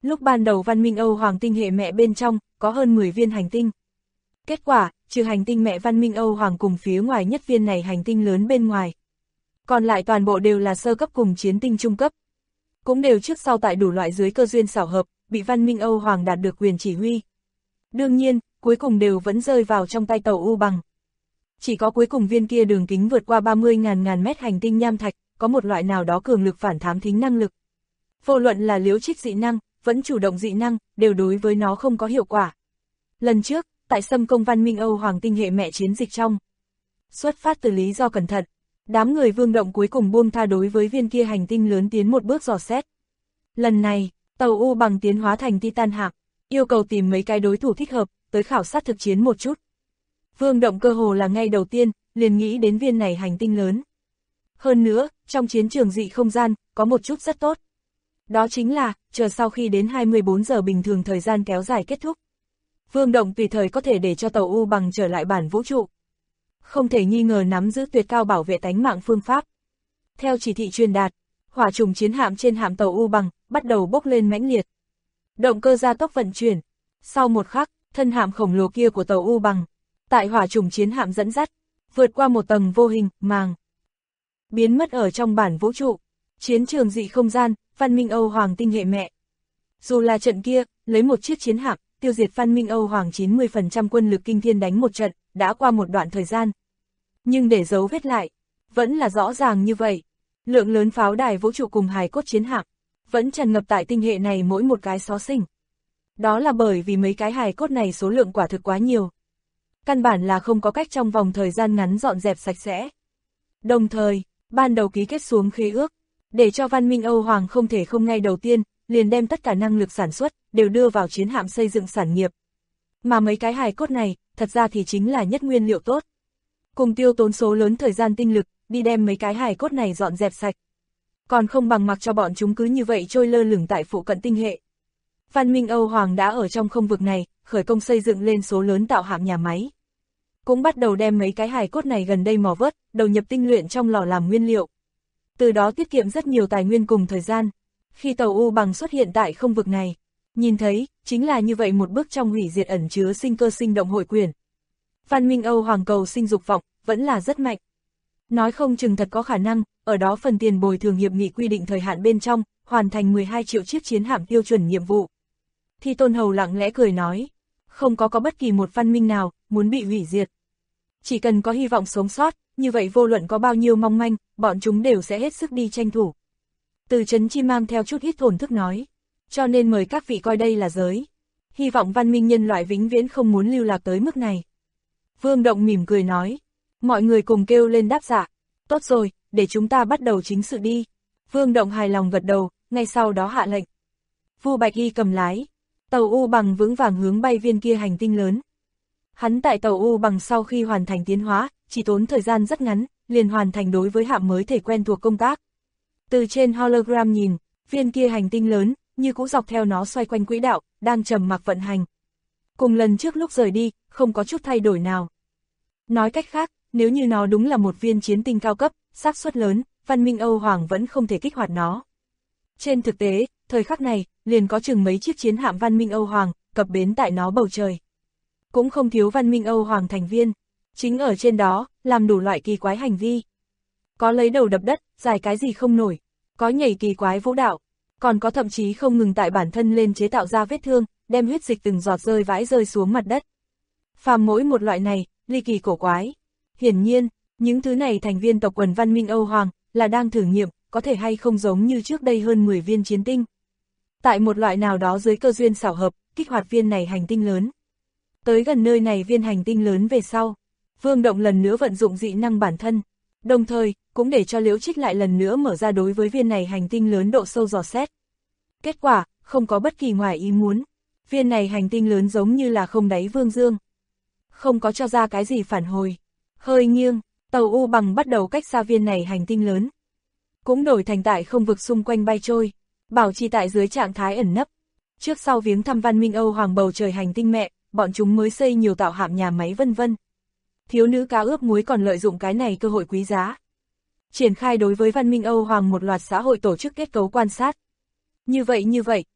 Lúc ban đầu văn minh Âu Hoàng tinh hệ mẹ bên trong, có hơn 10 viên hành tinh. Kết quả, trừ hành tinh mẹ văn minh Âu Hoàng cùng phía ngoài nhất viên này hành tinh lớn bên ngoài. Còn lại toàn bộ đều là sơ cấp cùng chiến tinh trung cấp. Cũng đều trước sau tại đủ loại dưới cơ duyên xảo hợp, bị văn minh Âu Hoàng đạt được quyền chỉ huy. Đương nhiên, cuối cùng đều vẫn rơi vào trong tay tàu U Bằng. Chỉ có cuối cùng viên kia đường kính vượt qua 30.000 mét hành tinh nham thạch, có một loại nào đó cường lực phản thám thính năng lực. Vô luận là liễu trích dị năng, vẫn chủ động dị năng, đều đối với nó không có hiệu quả. Lần trước, tại xâm công văn minh Âu Hoàng tinh hệ mẹ chiến dịch trong. Xuất phát từ lý do cẩn thận, đám người Vương Động cuối cùng buông tha đối với viên kia hành tinh lớn tiến một bước dò xét. Lần này, tàu U Bằng tiến hóa thành Titan hạm, yêu cầu tìm mấy cái đối thủ thích hợp, tới khảo sát thực chiến một chút. Vương Động cơ hồ là ngay đầu tiên, liền nghĩ đến viên này hành tinh lớn. Hơn nữa, trong chiến trường dị không gian, có một chút rất tốt. Đó chính là, chờ sau khi đến 24 giờ bình thường thời gian kéo dài kết thúc. Vương Động tùy thời có thể để cho tàu U Bằng trở lại bản vũ trụ. Không thể nghi ngờ nắm giữ tuyệt cao bảo vệ tánh mạng phương pháp. Theo chỉ thị truyền đạt, hỏa trùng chiến hạm trên hạm tàu U Bằng, bắt đầu bốc lên mãnh liệt. Động cơ gia tốc vận chuyển. Sau một khắc, thân hạm khổng lồ kia của tàu U Bằng, tại hỏa trùng chiến hạm dẫn dắt, vượt qua một tầng vô hình, màng. Biến mất ở trong bản vũ trụ, chiến trường dị không gian, văn minh Âu Hoàng tinh hệ mẹ. Dù là trận kia, lấy một chiếc chiến hạm, tiêu diệt văn minh Âu Hoàng 90% quân lực kinh thiên đánh một trận, đã qua một đoạn thời gian. Nhưng để dấu vết lại, vẫn là rõ ràng như vậy. Lượng lớn pháo đài vũ trụ cùng hài cốt chiến hạm, vẫn tràn ngập tại tinh hệ này mỗi một cái xó xỉnh. Đó là bởi vì mấy cái hài cốt này số lượng quả thực quá nhiều. Căn bản là không có cách trong vòng thời gian ngắn dọn dẹp sạch sẽ. Đồng thời, ban đầu ký kết xuống khế ước, để cho văn minh Âu Hoàng không thể không ngay đầu tiên, liền đem tất cả năng lực sản xuất, đều đưa vào chiến hạm xây dựng sản nghiệp. Mà mấy cái hài cốt này, thật ra thì chính là nhất nguyên liệu tốt. Cùng tiêu tốn số lớn thời gian tinh lực, đi đem mấy cái hài cốt này dọn dẹp sạch. Còn không bằng mặc cho bọn chúng cứ như vậy trôi lơ lửng tại phụ cận tinh hệ. Văn minh Âu Hoàng đã ở trong không vực này, khởi công xây dựng lên số lớn tạo hạm nhà máy. Cũng bắt đầu đem mấy cái hài cốt này gần đây mò vớt, đầu nhập tinh luyện trong lò làm nguyên liệu. Từ đó tiết kiệm rất nhiều tài nguyên cùng thời gian. Khi tàu U Bằng xuất hiện tại không vực này, nhìn thấy, chính là như vậy một bước trong hủy diệt ẩn chứa sinh cơ sinh động hội quyển. Văn minh Âu Hoàng cầu sinh dục vọng, vẫn là rất mạnh. Nói không chừng thật có khả năng, ở đó phần tiền bồi thường hiệp nghị quy định thời hạn bên trong, hoàn thành 12 triệu chiếc chiến hạm tiêu chuẩn nhiệm vụ. Thi Tôn Hầu lặng lẽ cười nói, không có bất kỳ một văn minh nào, muốn bị hủy diệt. Chỉ cần có hy vọng sống sót, như vậy vô luận có bao nhiêu mong manh, bọn chúng đều sẽ hết sức đi tranh thủ. Từ Trấn Chi mang theo chút ít thổn thức nói, cho nên mời các vị coi đây là giới. Hy vọng văn minh nhân loại vĩnh viễn không muốn lưu lạc tới mức này. Vương Động mỉm cười nói, mọi người cùng kêu lên đáp dạ, tốt rồi, để chúng ta bắt đầu chính sự đi. Vương Động hài lòng gật đầu, ngay sau đó hạ lệnh. Vu Bạch Y cầm lái, tàu U Bằng vững vàng hướng bay viên kia hành tinh lớn. Hắn tại tàu U Bằng sau khi hoàn thành tiến hóa, chỉ tốn thời gian rất ngắn, liền hoàn thành đối với hạm mới thể quen thuộc công tác. Từ trên hologram nhìn, viên kia hành tinh lớn, như cũ dọc theo nó xoay quanh quỹ đạo, đang trầm mặc vận hành. Cùng lần trước lúc rời đi, không có chút thay đổi nào. Nói cách khác, nếu như nó đúng là một viên chiến tinh cao cấp, xác suất lớn, văn minh Âu Hoàng vẫn không thể kích hoạt nó. Trên thực tế, thời khắc này, liền có chừng mấy chiếc chiến hạm văn minh Âu Hoàng, cập bến tại nó bầu trời. Cũng không thiếu văn minh Âu Hoàng thành viên, chính ở trên đó, làm đủ loại kỳ quái hành vi. Có lấy đầu đập đất, dài cái gì không nổi, có nhảy kỳ quái vũ đạo, còn có thậm chí không ngừng tại bản thân lên chế tạo ra vết thương, đem huyết dịch từng giọt rơi vãi rơi xuống mặt đất. Phàm mỗi một loại này, ly kỳ cổ quái. Hiển nhiên, những thứ này thành viên tộc quần văn minh Âu Hoàng, là đang thử nghiệm, có thể hay không giống như trước đây hơn 10 viên chiến tinh. Tại một loại nào đó dưới cơ duyên xảo hợp, kích hoạt viên này hành tinh lớn. Tới gần nơi này viên hành tinh lớn về sau, Vương Động lần nữa vận dụng dị năng bản thân, đồng thời, cũng để cho Liễu Trích lại lần nữa mở ra đối với viên này hành tinh lớn độ sâu dò xét. Kết quả, không có bất kỳ ngoài ý muốn. Viên này hành tinh lớn giống như là không đáy vương dương. Không có cho ra cái gì phản hồi. Hơi nghiêng, tàu U Bằng bắt đầu cách xa viên này hành tinh lớn. Cũng đổi thành tại không vực xung quanh bay trôi, bảo trì tại dưới trạng thái ẩn nấp. Trước sau viếng thăm văn minh Âu Hoàng bầu trời hành tinh mẹ, bọn chúng mới xây nhiều tạo hạm nhà máy vân vân. Thiếu nữ cá ướp muối còn lợi dụng cái này cơ hội quý giá. Triển khai đối với văn minh Âu Hoàng một loạt xã hội tổ chức kết cấu quan sát. Như vậy,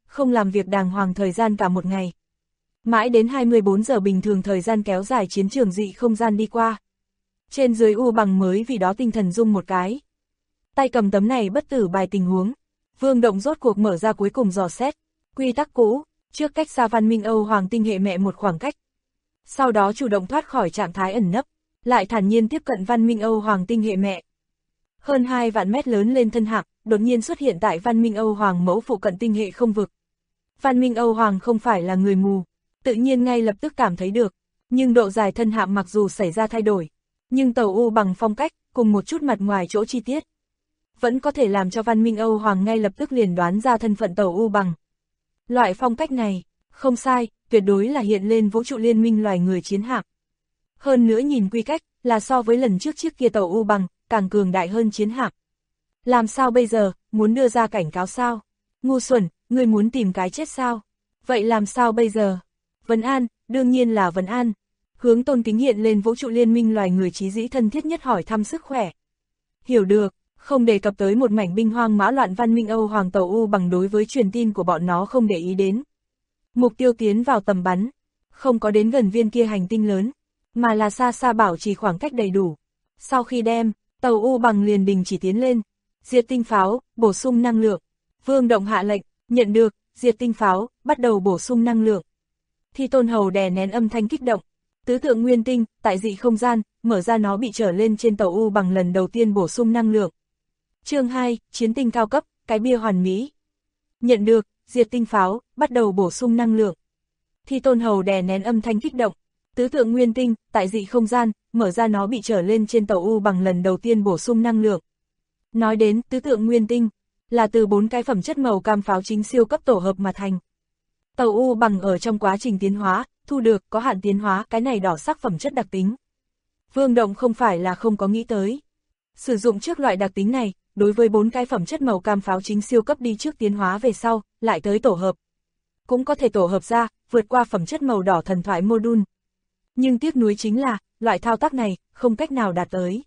không làm việc đàng hoàng thời gian cả một ngày. Mãi đến 24 giờ bình thường thời gian kéo dài chiến trường dị không gian đi qua. Trên dưới U Bằng mới vì đó tinh thần rung một cái. Tay cầm tấm này bất tử bài tình huống. Vương Động rốt cuộc mở ra cuối cùng dò xét. Quy tắc cũ, trước cách xa văn minh Âu Hoàng tinh hệ mẹ một khoảng cách. Sau đó chủ động thoát khỏi trạng thái ẩn nấp, lại thản nhiên tiếp cận văn minh Âu Hoàng tinh hệ mẹ. Hơn 2 vạn mét lớn lên thân hạm, đột nhiên xuất hiện tại văn minh Âu Hoàng mẫu phụ cận tinh hệ không vực. Văn minh Âu Hoàng không phải là người mù, tự nhiên ngay lập tức cảm thấy được, nhưng độ dài thân hạm mặc dù xảy ra thay đổi, nhưng tàu U Bằng phong cách, cùng một chút mặt ngoài chỗ chi tiết, vẫn có thể làm cho văn minh Âu Hoàng ngay lập tức liền đoán ra thân phận tàu U Bằng. Loại phong cách này, không sai, tuyệt đối là hiện lên vũ trụ liên minh loài người chiến hạm. Hơn nữa nhìn quy cách, là so với lần trước chiếc kia tàu U Bằng, càng cường đại hơn chiến hạm. Làm sao bây giờ, muốn đưa ra cảnh cáo sao? Ngu xuẩn, ngươi muốn tìm cái chết sao? Vậy làm sao bây giờ? Vấn an, đương nhiên là vấn an. Hướng Tôn Kính hiện lên vũ trụ liên minh loài người chí dĩ thân thiết nhất hỏi thăm sức khỏe. Hiểu được, không đề cập tới một mảnh binh hoang mã loạn văn minh Âu Hoàng tàu U Bằng đối với truyền tin của bọn nó không để ý đến. Mục tiêu tiến vào tầm bắn, không có đến gần viên kia hành tinh lớn, mà là xa xa bảo trì khoảng cách đầy đủ. Sau khi đem, tàu U Bằng liền đình chỉ tiến lên. Diệt tinh pháo, bổ sung năng lượng. Vương Động hạ lệnh, nhận được, diệt tinh pháo, bắt đầu bổ sung năng lượng. Thi Tôn Hầu đè nén âm thanh kích động. Tứ tượng nguyên tinh, tại dị không gian, mở ra nó bị trở lên trên tàu U Bằng lần đầu tiên bổ sung năng lượng. Chương 2, chiến tinh cao cấp, cái bia hoàn mỹ. Nhận được, diệt tinh pháo, bắt đầu bổ sung năng lượng. Thi Tôn Hầu đè nén âm thanh kích động. Tứ tượng nguyên tinh, tại dị không gian, mở ra nó bị trở lên trên tàu U Bằng lần đầu tiên bổ sung năng lượng. Nói đến tứ tượng nguyên tinh, là từ 4 cái phẩm chất màu cam pháo chính siêu cấp tổ hợp mà thành. Tàu U Bằng ở trong quá trình tiến hóa, thu được có hạn tiến hóa cái này đỏ sắc phẩm chất đặc tính. Vương Động không phải là không có nghĩ tới. Sử dụng trước loại đặc tính này, đối với 4 cái phẩm chất màu cam pháo chính siêu cấp đi trước tiến hóa về sau, lại tới tổ hợp. Cũng có thể tổ hợp ra, vượt qua phẩm chất màu đỏ thần thoại module. Nhưng tiếc nuối chính là, loại thao tác này, không cách nào đạt tới.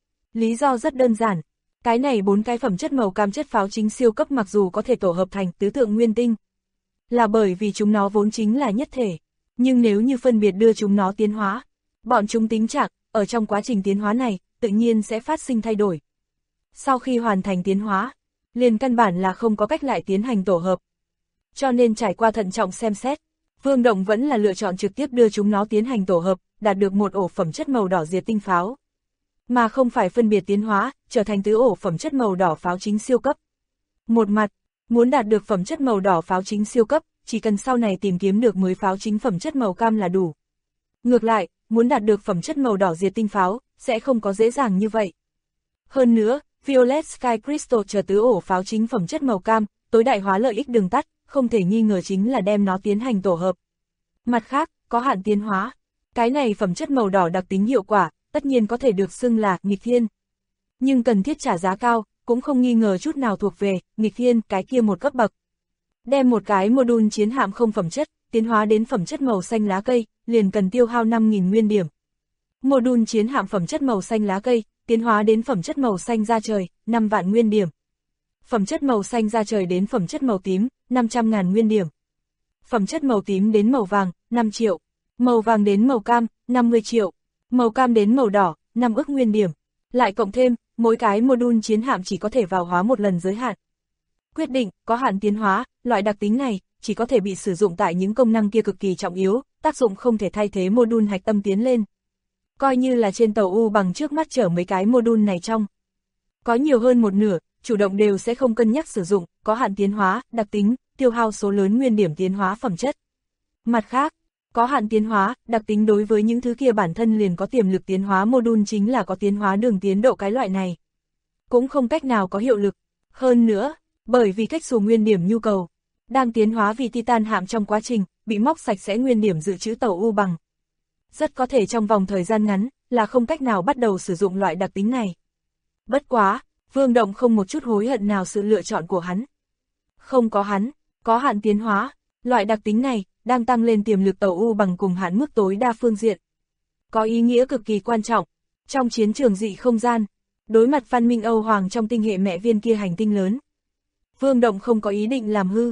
Lý do rất đơn giản. Cái này 4 cái phẩm chất màu cam chất pháo chính siêu cấp mặc dù có thể tổ hợp thành tứ tượng nguyên tinh, là bởi vì chúng nó vốn chính là nhất thể, nhưng nếu như phân biệt đưa chúng nó tiến hóa, bọn chúng tính trạng, ở trong quá trình tiến hóa này, tự nhiên sẽ phát sinh thay đổi. Sau khi hoàn thành tiến hóa, liền căn bản là không có cách lại tiến hành tổ hợp. Cho nên trải qua thận trọng xem xét, Vương Động vẫn là lựa chọn trực tiếp đưa chúng nó tiến hành tổ hợp, đạt được một ổ phẩm chất màu đỏ diệt tinh pháo. Mà không phải phân biệt tiến hóa, trở thành tứ ổ phẩm chất màu đỏ pháo chính siêu cấp. Một mặt, muốn đạt được phẩm chất màu đỏ pháo chính siêu cấp, chỉ cần sau này tìm kiếm được mới pháo chính phẩm chất màu cam là đủ. Ngược lại, muốn đạt được phẩm chất màu đỏ diệt tinh pháo, sẽ không có dễ dàng như vậy. Hơn nữa, Violet Sky Crystal chờ tứ ổ pháo chính phẩm chất màu cam, tối đại hóa lợi ích đường tắt, không thể nghi ngờ chính là đem nó tiến hành tổ hợp. Mặt khác, có hạn tiến hóa. Cái này phẩm chất màu đỏ đặc tính hiệu quả, tất nhiên có thể được xưng là nghịch thiên. Nhưng cần thiết trả giá cao, cũng không nghi ngờ chút nào thuộc về nghịch thiên cái kia một cấp bậc. Đem một cái module chiến hạm không phẩm chất, tiến hóa đến phẩm chất màu xanh lá cây, liền cần tiêu hao 5.000 nguyên điểm. Module chiến hạm phẩm chất màu xanh lá cây, tiến hóa đến phẩm chất màu xanh da trời, 5 vạn nguyên điểm. Phẩm chất màu xanh da trời đến phẩm chất màu tím, 500.000 nguyên điểm. Phẩm chất màu tím đến màu vàng, 5 triệu. Màu vàng đến màu cam, 50 triệu. Màu cam đến màu đỏ, 5 ức nguyên điểm. Lại cộng thêm, mỗi cái module chiến hạm chỉ có thể vào hóa một lần giới hạn. Quyết định, có hạn tiến hóa, loại đặc tính này, chỉ có thể bị sử dụng tại những công năng kia cực kỳ trọng yếu, tác dụng không thể thay thế module hạch tâm tiến lên. Coi như là trên tàu U Bằng trước mắt chở mấy cái module này trong. Có nhiều hơn một nửa, chủ động đều sẽ không cân nhắc sử dụng, có hạn tiến hóa, đặc tính, tiêu hao số lớn nguyên điểm tiến hóa phẩm chất. Mặt khác, có hạn tiến hóa, đặc tính đối với những thứ kia bản thân liền có tiềm lực tiến hóa module chính là có tiến hóa đường tiến độ cái loại này. Cũng không cách nào có hiệu lực. Hơn nữa, bởi vì cách xù nguyên điểm nhu cầu, đang tiến hóa vì Titan hạm trong quá trình, bị móc sạch sẽ nguyên điểm dự trữ tàu U Bằng. Rất có thể trong vòng thời gian ngắn, là không cách nào bắt đầu sử dụng loại đặc tính này. Bất quá, Vương Động không một chút hối hận nào sự lựa chọn của hắn. Không có hắn, có hạn tiến hóa, loại đặc tính này, đang tăng lên tiềm lực tàu U Bằng cùng hạn mức tối đa phương diện. Có ý nghĩa cực kỳ quan trọng. Trong chiến trường dị không gian, đối mặt văn minh Âu Hoàng trong tinh hệ mẹ viên kia hành tinh lớn. Vương Động không có ý định làm hư,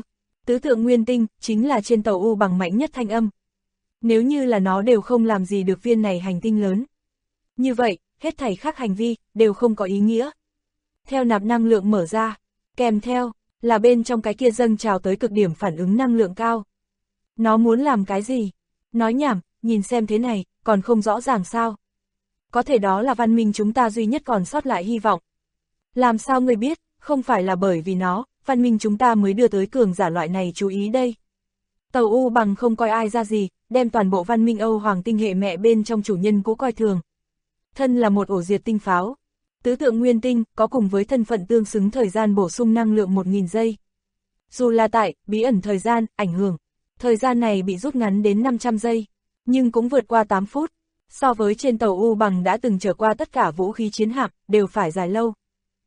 Tứ tượng nguyên tinh, chính là trên tàu U bằng mạnh nhất thanh âm. Nếu như là nó đều không làm gì được viên này hành tinh lớn. Như vậy, hết thảy khác hành vi, đều không có ý nghĩa. Theo nạp năng lượng mở ra, kèm theo, là bên trong cái kia dâng trào tới cực điểm phản ứng năng lượng cao. Nó muốn làm cái gì? Nói nhảm, nhìn xem thế này, còn không rõ ràng sao? Có thể đó là văn minh chúng ta duy nhất còn sót lại hy vọng. Làm sao ngươi biết, không phải là bởi vì nó, văn minh chúng ta mới đưa tới cường giả loại này chú ý đây. Tàu U bằng không coi ai ra gì, đem toàn bộ văn minh Âu Hoàng tinh hệ mẹ bên trong chủ nhân cũ coi thường. Thân là một ổ diệt tinh pháo. Tứ tượng nguyên tinh có cùng với thân phận tương xứng thời gian bổ sung năng lượng 1000 giây. Dù là tại bí ẩn thời gian, ảnh hưởng, thời gian này bị rút ngắn đến 500 giây, nhưng cũng vượt qua 8 phút. So với trên tàu U bằng đã từng trở qua tất cả vũ khí chiến hạm, đều phải dài lâu.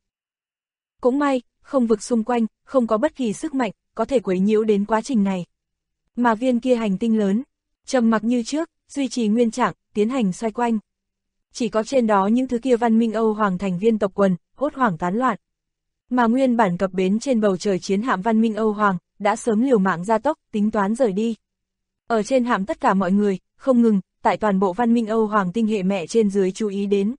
Cũng may, không vực xung quanh, không có bất kỳ sức mạnh, có thể quấy nhiễu đến quá trình này. Mà viên kia hành tinh lớn, trầm mặc như trước, duy trì nguyên trạng, tiến hành xoay quanh. Chỉ có trên đó những thứ kia văn minh Âu Hoàng thành viên tộc quần, hốt hoảng tán loạn. Mà nguyên bản cập bến trên bầu trời chiến hạm văn minh Âu Hoàng, đã sớm liều mạng gia tốc, tính toán rời đi. Ở trên hạm tất cả mọi người, không ngừng, tại toàn bộ văn minh Âu Hoàng tinh hệ mẹ trên dưới chú ý đến.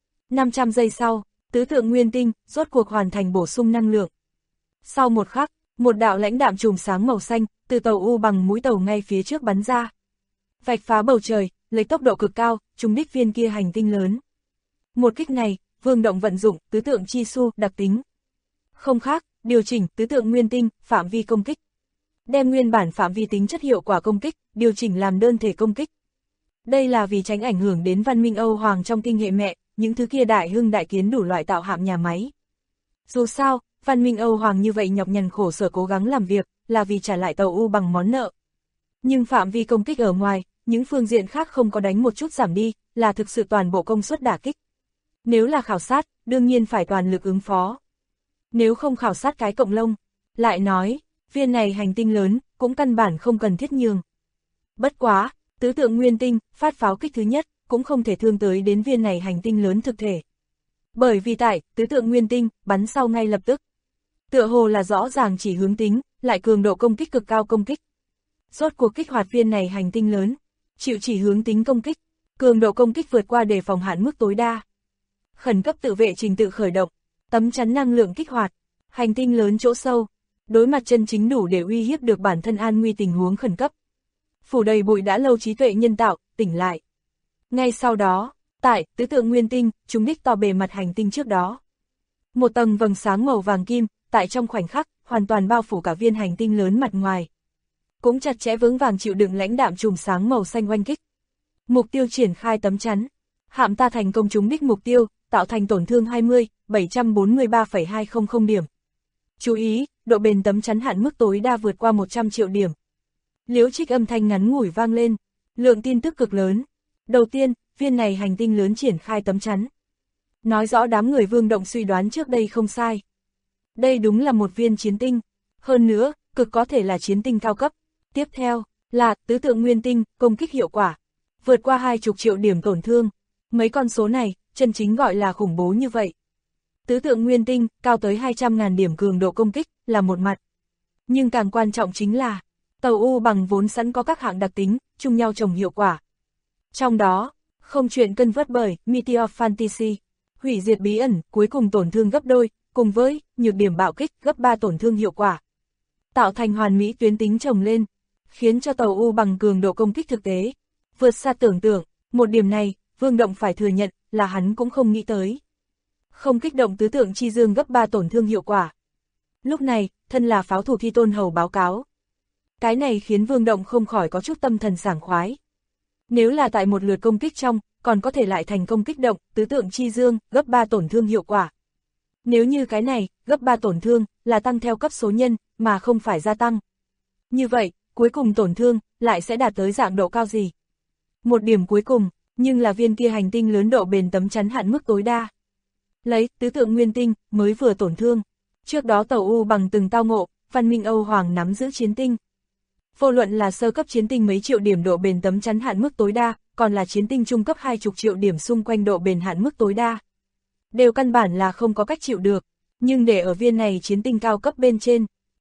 500 giây sau, tứ tượng nguyên tinh, rốt cuộc hoàn thành bổ sung năng lượng. Sau một khắc, một đạo lãnh đạm chùm sáng màu xanh, từ tàu U bằng mũi tàu ngay phía trước bắn ra. Vạch phá bầu trời, lấy tốc độ cực cao, trúng đích viên kia hành tinh lớn. Một kích này, Vương Động vận dụng tứ tượng chi su đặc tính. Không khác, điều chỉnh tứ tượng nguyên tinh, phạm vi công kích. Đem nguyên bản phạm vi tính chất hiệu quả công kích, điều chỉnh làm đơn thể công kích. Đây là vì tránh ảnh hưởng đến văn minh Âu Hoàng trong tinh hệ mẹ, những thứ kia đại hưng đại kiến đủ loại tạo hạm nhà máy. Dù sao, văn minh Âu Hoàng như vậy nhọc nhằn khổ sở cố gắng làm việc, là vì trả lại tàu U bằng món nợ. Nhưng phạm vi công kích ở ngoài, những phương diện khác không có đánh một chút giảm đi, là thực sự toàn bộ công suất đả kích. Nếu là khảo sát, đương nhiên phải toàn lực ứng phó. Nếu không khảo sát cái cộng lông, lại nói, viên này hành tinh lớn, cũng căn bản không cần thiết nhường. Bất quá, tứ tượng nguyên tinh, phát pháo kích thứ nhất, cũng không thể thương tới đến viên này hành tinh lớn thực thể. Bởi vì tại, tứ tượng nguyên tinh, bắn sau ngay lập tức. Tựa hồ là rõ ràng chỉ hướng tính, lại cường độ công kích cực cao công kích. Rốt cuộc kích hoạt viên này hành tinh lớn, chịu chỉ hướng tính công kích, cường độ công kích vượt qua đề phòng hạn mức tối đa. Khẩn cấp tự vệ trình tự khởi động, tấm chắn năng lượng kích hoạt, hành tinh lớn chỗ sâu, đối mặt chân chính đủ để uy hiếp được bản thân an nguy tình huống khẩn cấp. Phủ đầy bụi đã lâu trí tuệ nhân tạo, tỉnh lại. Ngay sau đó, tại tứ tượng nguyên tinh, trúng đích to bề mặt hành tinh trước đó. Một tầng vầng sáng màu vàng kim, tại trong khoảnh khắc, hoàn toàn bao phủ cả viên hành tinh lớn mặt ngoài. Cũng chặt chẽ vững vàng chịu đựng lãnh đạm chùm sáng màu xanh oanh kích. Mục tiêu triển khai tấm chắn. Hạm ta thành công trúng đích mục tiêu, tạo thành tổn thương 743,200 điểm. Chú ý, độ bền tấm chắn hạn mức tối đa vượt qua 100 triệu điểm. Liễu Trích âm thanh ngắn ngủi vang lên, lượng tin tức cực lớn. Đầu tiên, viên này hành tinh lớn triển khai tấm chắn. Nói rõ đám người Vương Động suy đoán trước đây không sai. Đây đúng là một viên chiến tinh. Hơn nữa, cực có thể là chiến tinh cao cấp. Tiếp theo, là tứ tượng nguyên tinh, công kích hiệu quả. Vượt qua 20 triệu điểm tổn thương. Mấy con số này, chân chính gọi là khủng bố như vậy. Tứ tượng nguyên tinh, cao tới 200.000 điểm cường độ công kích, là một mặt. Nhưng càng quan trọng chính là, tàu U bằng vốn sẵn có các hạng đặc tính, chung nhau chồng hiệu quả. Trong đó, không chuyện cân vớt bởi Meteor Fantasy, hủy diệt bí ẩn, cuối cùng tổn thương gấp đôi, cùng với nhược điểm bạo kích gấp 3 tổn thương hiệu quả. Tạo thành hoàn mỹ tuyến tính chồng lên, khiến cho tàu U bằng cường độ công kích thực tế vượt xa tưởng tượng. Một điểm này, Vương Động phải thừa nhận là hắn cũng không nghĩ tới. Không kích động tứ tượng chi dương gấp 3 tổn thương hiệu quả. Lúc này, thân là pháo thủ Thi Tôn Hầu báo cáo. Cái này khiến Vương Động không khỏi có chút tâm thần sảng khoái. Nếu là tại một lượt công kích trong, còn có thể lại thành công kích động, tứ tượng chi dương, gấp 3 tổn thương hiệu quả. Nếu như cái này, gấp 3 tổn thương, là tăng theo cấp số nhân, mà không phải gia tăng. Như vậy, cuối cùng tổn thương, lại sẽ đạt tới dạng độ cao gì? Một điểm cuối cùng, nhưng là viên kia hành tinh lớn độ bền tấm chắn hạn mức tối đa. Lấy, tứ tượng nguyên tinh, mới vừa tổn thương. Trước đó tàu U bằng từng tao ngộ, văn minh Âu Hoàng nắm giữ chiến tinh. Vô luận là sơ cấp chiến tinh mấy triệu điểm độ bền tấm chắn hạn mức tối đa, còn là chiến tinh trung cấp 20 triệu điểm xung quanh độ bền hạn mức tối đa. Đều căn bản là không có cách chịu được, nhưng để ở viên này chiến tinh cao cấp bên trên,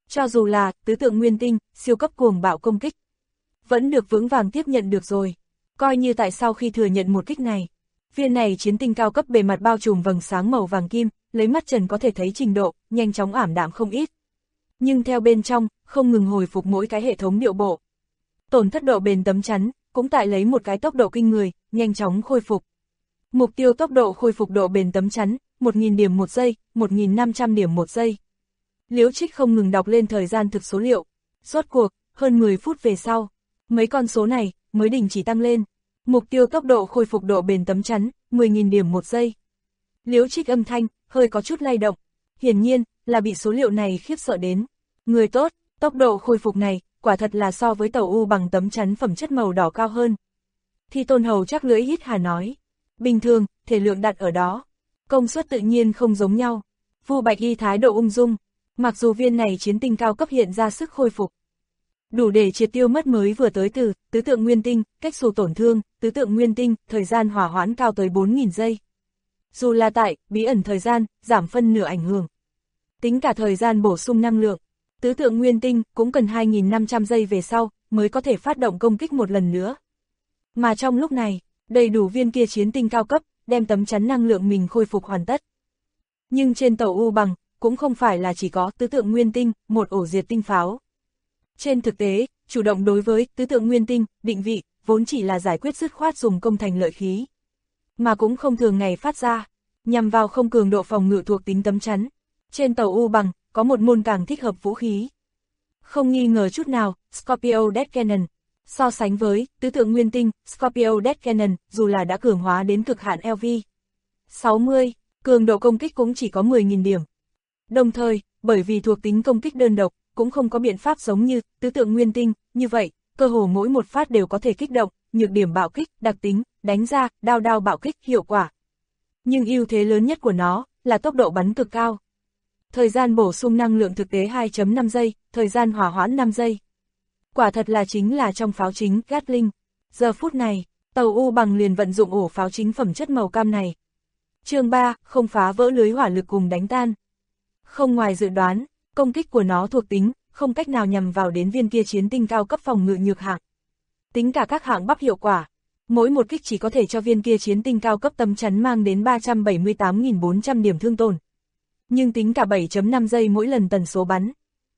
Cho dù là tứ tượng nguyên tinh, siêu cấp cuồng bạo công kích, vẫn được vững vàng tiếp nhận được rồi. Coi như tại sau khi thừa nhận một kích này, viên này chiến tinh cao cấp bề mặt bao trùm vầng sáng màu vàng kim, lấy mắt trần có thể thấy trình độ, nhanh chóng ảm đạm không ít. Nhưng theo bên trong, không ngừng hồi phục mỗi cái hệ thống điệu bộ. Tổn thất độ bền tấm chắn, cũng tại lấy một cái tốc độ kinh người, nhanh chóng khôi phục. Mục tiêu tốc độ khôi phục độ bền tấm chắn, 1000 điểm một giây, 1500 điểm một giây. Liễu Trích không ngừng đọc lên thời gian thực số liệu. Rốt cuộc, hơn 10 phút về sau, mấy con số này mới đình chỉ tăng lên. Mục tiêu tốc độ khôi phục độ bền tấm chắn, 10.000 điểm một giây. Liễu Trích âm thanh, hơi có chút lay động. Hiển nhiên, là bị số liệu này khiếp sợ đến. Người tốt, tốc độ khôi phục này, quả thật là so với tàu U bằng tấm chắn phẩm chất màu đỏ cao hơn. Thi Tôn Hầu chắc lưỡi hít hà nói. Bình thường, thể lượng đặt ở đó. Công suất tự nhiên không giống nhau. Vu Bạch Y thái độ ung dung. Mặc dù viên này chiến tinh cao cấp hiện ra sức khôi phục, đủ để triệt tiêu mất mới vừa tới từ tứ tượng nguyên tinh, cách xù tổn thương, tứ tượng nguyên tinh, thời gian hỏa hoãn cao tới 4.000 giây. Dù là tại, bí ẩn thời gian, giảm phân nửa ảnh hưởng. Tính cả thời gian bổ sung năng lượng, tứ tượng nguyên tinh cũng cần 2.500 giây về sau, mới có thể phát động công kích một lần nữa. Mà trong lúc này, đầy đủ viên kia chiến tinh cao cấp, đem tấm chắn năng lượng mình khôi phục hoàn tất. Nhưng trên tàu U bằng, cũng không phải là chỉ có tứ tượng nguyên tinh, một ổ diệt tinh pháo. Trên thực tế, chủ động đối với tứ tượng nguyên tinh, định vị, vốn chỉ là giải quyết dứt khoát dùng công thành lợi khí. Mà cũng không thường ngày phát ra, nhằm vào không cường độ phòng ngự thuộc tính tấm chắn. Trên tàu U bằng, có một môn càng thích hợp vũ khí. Không nghi ngờ chút nào, Scorpio Death Cannon. So sánh với tứ tượng nguyên tinh, Scorpio Death Cannon, dù là đã cường hóa đến cực hạn LV 60, cường độ công kích cũng chỉ có 10.000 điểm. Đồng thời, bởi vì thuộc tính công kích đơn độc, cũng không có biện pháp giống như tứ tượng nguyên tinh, như vậy, cơ hồ mỗi một phát đều có thể kích động, nhược điểm bạo kích, đặc tính, đánh ra, đao bạo kích, hiệu quả. Nhưng ưu thế lớn nhất của nó, là tốc độ bắn cực cao. Thời gian bổ sung năng lượng thực tế 2.5 giây, thời gian hỏa hoãn 5 giây. Quả thật là chính là trong pháo chính, Gatling. Giờ phút này, tàu U bằng liền vận dụng ổ pháo chính phẩm chất màu cam này. Chương 3, không phá vỡ lưới hỏa lực cùng đánh tan. Không ngoài dự đoán, công kích của nó thuộc tính, không cách nào nhằm vào đến viên kia chiến tinh cao cấp phòng ngự nhược hạng. Tính cả các hạng bắp hiệu quả, mỗi một kích chỉ có thể cho viên kia chiến tinh cao cấp tấm chắn mang đến 378.400 điểm thương tổn. Nhưng tính cả 7.5 giây mỗi lần tần số bắn,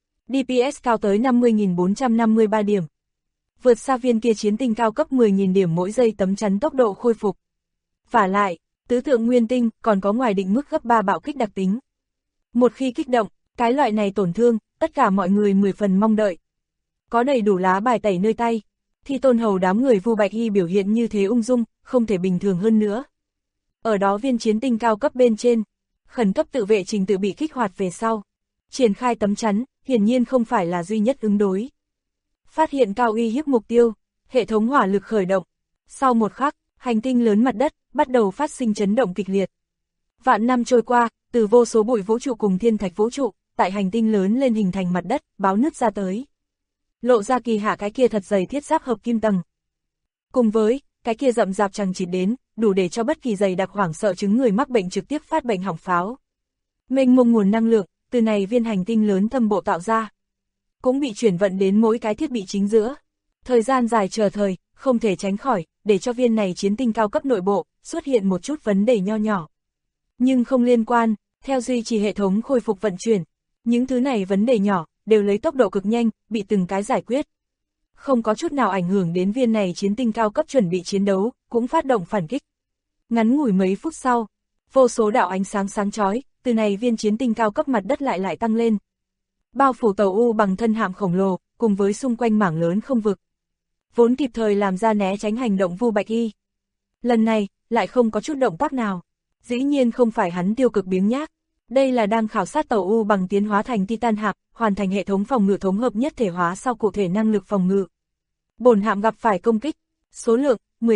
DPS cao tới 50.453 điểm. Vượt xa viên kia chiến tinh cao cấp 10.000 điểm mỗi giây tấm chắn tốc độ khôi phục. Vả lại, tứ tượng nguyên tinh còn có ngoài định mức gấp 3 bạo kích đặc tính. Một khi kích động, cái loại này tổn thương, tất cả mọi người 10 phần mong đợi. Có đầy đủ lá bài tẩy nơi tay, Thi Tôn Hầu đám người Vu Bạch Y biểu hiện như thế ung dung, không thể bình thường hơn nữa. Ở đó viên chiến tinh cao cấp bên trên, khẩn cấp tự vệ trình tự bị kích hoạt về sau. Triển khai tấm chắn, hiển nhiên không phải là duy nhất ứng đối. Phát hiện cao uy hiếp mục tiêu, hệ thống hỏa lực khởi động. Sau một khắc, hành tinh lớn mặt đất, bắt đầu phát sinh chấn động kịch liệt. Vạn năm trôi qua, từ vô số bụi vũ trụ cùng thiên thạch vũ trụ, tại hành tinh lớn lên hình thành mặt đất, báo nứt ra tới. Lộ ra kỳ hạ cái kia thật dày thiết giáp hợp kim tầng. Cùng với, cái kia rậm rạp chằng chịt đến, đủ để cho bất kỳ dày đặc hoảng sợ chứng người mắc bệnh trực tiếp phát bệnh hỏng pháo. Mênh mông nguồn năng lượng, từ này viên hành tinh lớn thâm bộ tạo ra, cũng bị chuyển vận đến mỗi cái thiết bị chính giữa. Thời gian dài chờ thời, không thể tránh khỏi, để cho viên này chiến tinh cao cấp nội bộ, xuất hiện một chút vấn đề nho nhỏ. Nhưng không liên quan, theo duy trì hệ thống khôi phục vận chuyển, những thứ này vấn đề nhỏ, đều lấy tốc độ cực nhanh, bị từng cái giải quyết. Không có chút nào ảnh hưởng đến viên này chiến tinh cao cấp chuẩn bị chiến đấu, cũng phát động phản kích. Ngắn ngủi mấy phút sau, vô số đạo ánh sáng sáng chói, từ này viên chiến tinh cao cấp mặt đất lại tăng lên. Bao phủ tàu U bằng thân hạm khổng lồ, cùng với xung quanh mảng lớn không vực. Vốn kịp thời làm ra né tránh hành động Vu Bạch Y. Lần này, lại không có chút động tác nào. Dĩ nhiên không phải hắn tiêu cực biếng nhác. Đây là đang khảo sát tàu U bằng tiến hóa thành Titan hạm, hoàn thành hệ thống phòng ngự thống hợp nhất thể hóa sau cụ thể năng lực phòng ngự. Bổn hạm gặp phải công kích, số lượng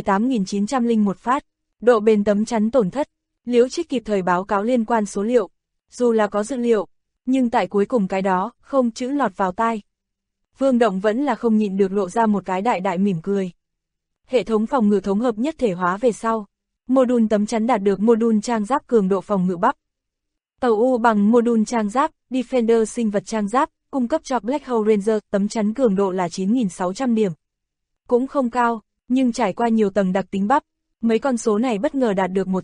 18.901 phát, độ bền tấm chắn tổn thất. Liễu Trích kịp thời báo cáo liên quan số liệu. Dù là có dữ liệu, nhưng tại cuối cùng cái đó, không chữ lọt vào tai. Vương Động vẫn là không nhịn được lộ ra một cái đại mỉm cười. Hệ thống phòng ngự thống hợp nhất thể hóa về sau, module tấm chắn đạt được module trang giáp cường độ phòng ngự bắp. Tàu U bằng module trang giáp, Defender sinh vật trang giáp, cung cấp cho Black Hole Ranger tấm chắn cường độ là 9.600 điểm. Cũng không cao, nhưng trải qua nhiều tầng đặc tính bắp, mấy con số này bất ngờ đạt được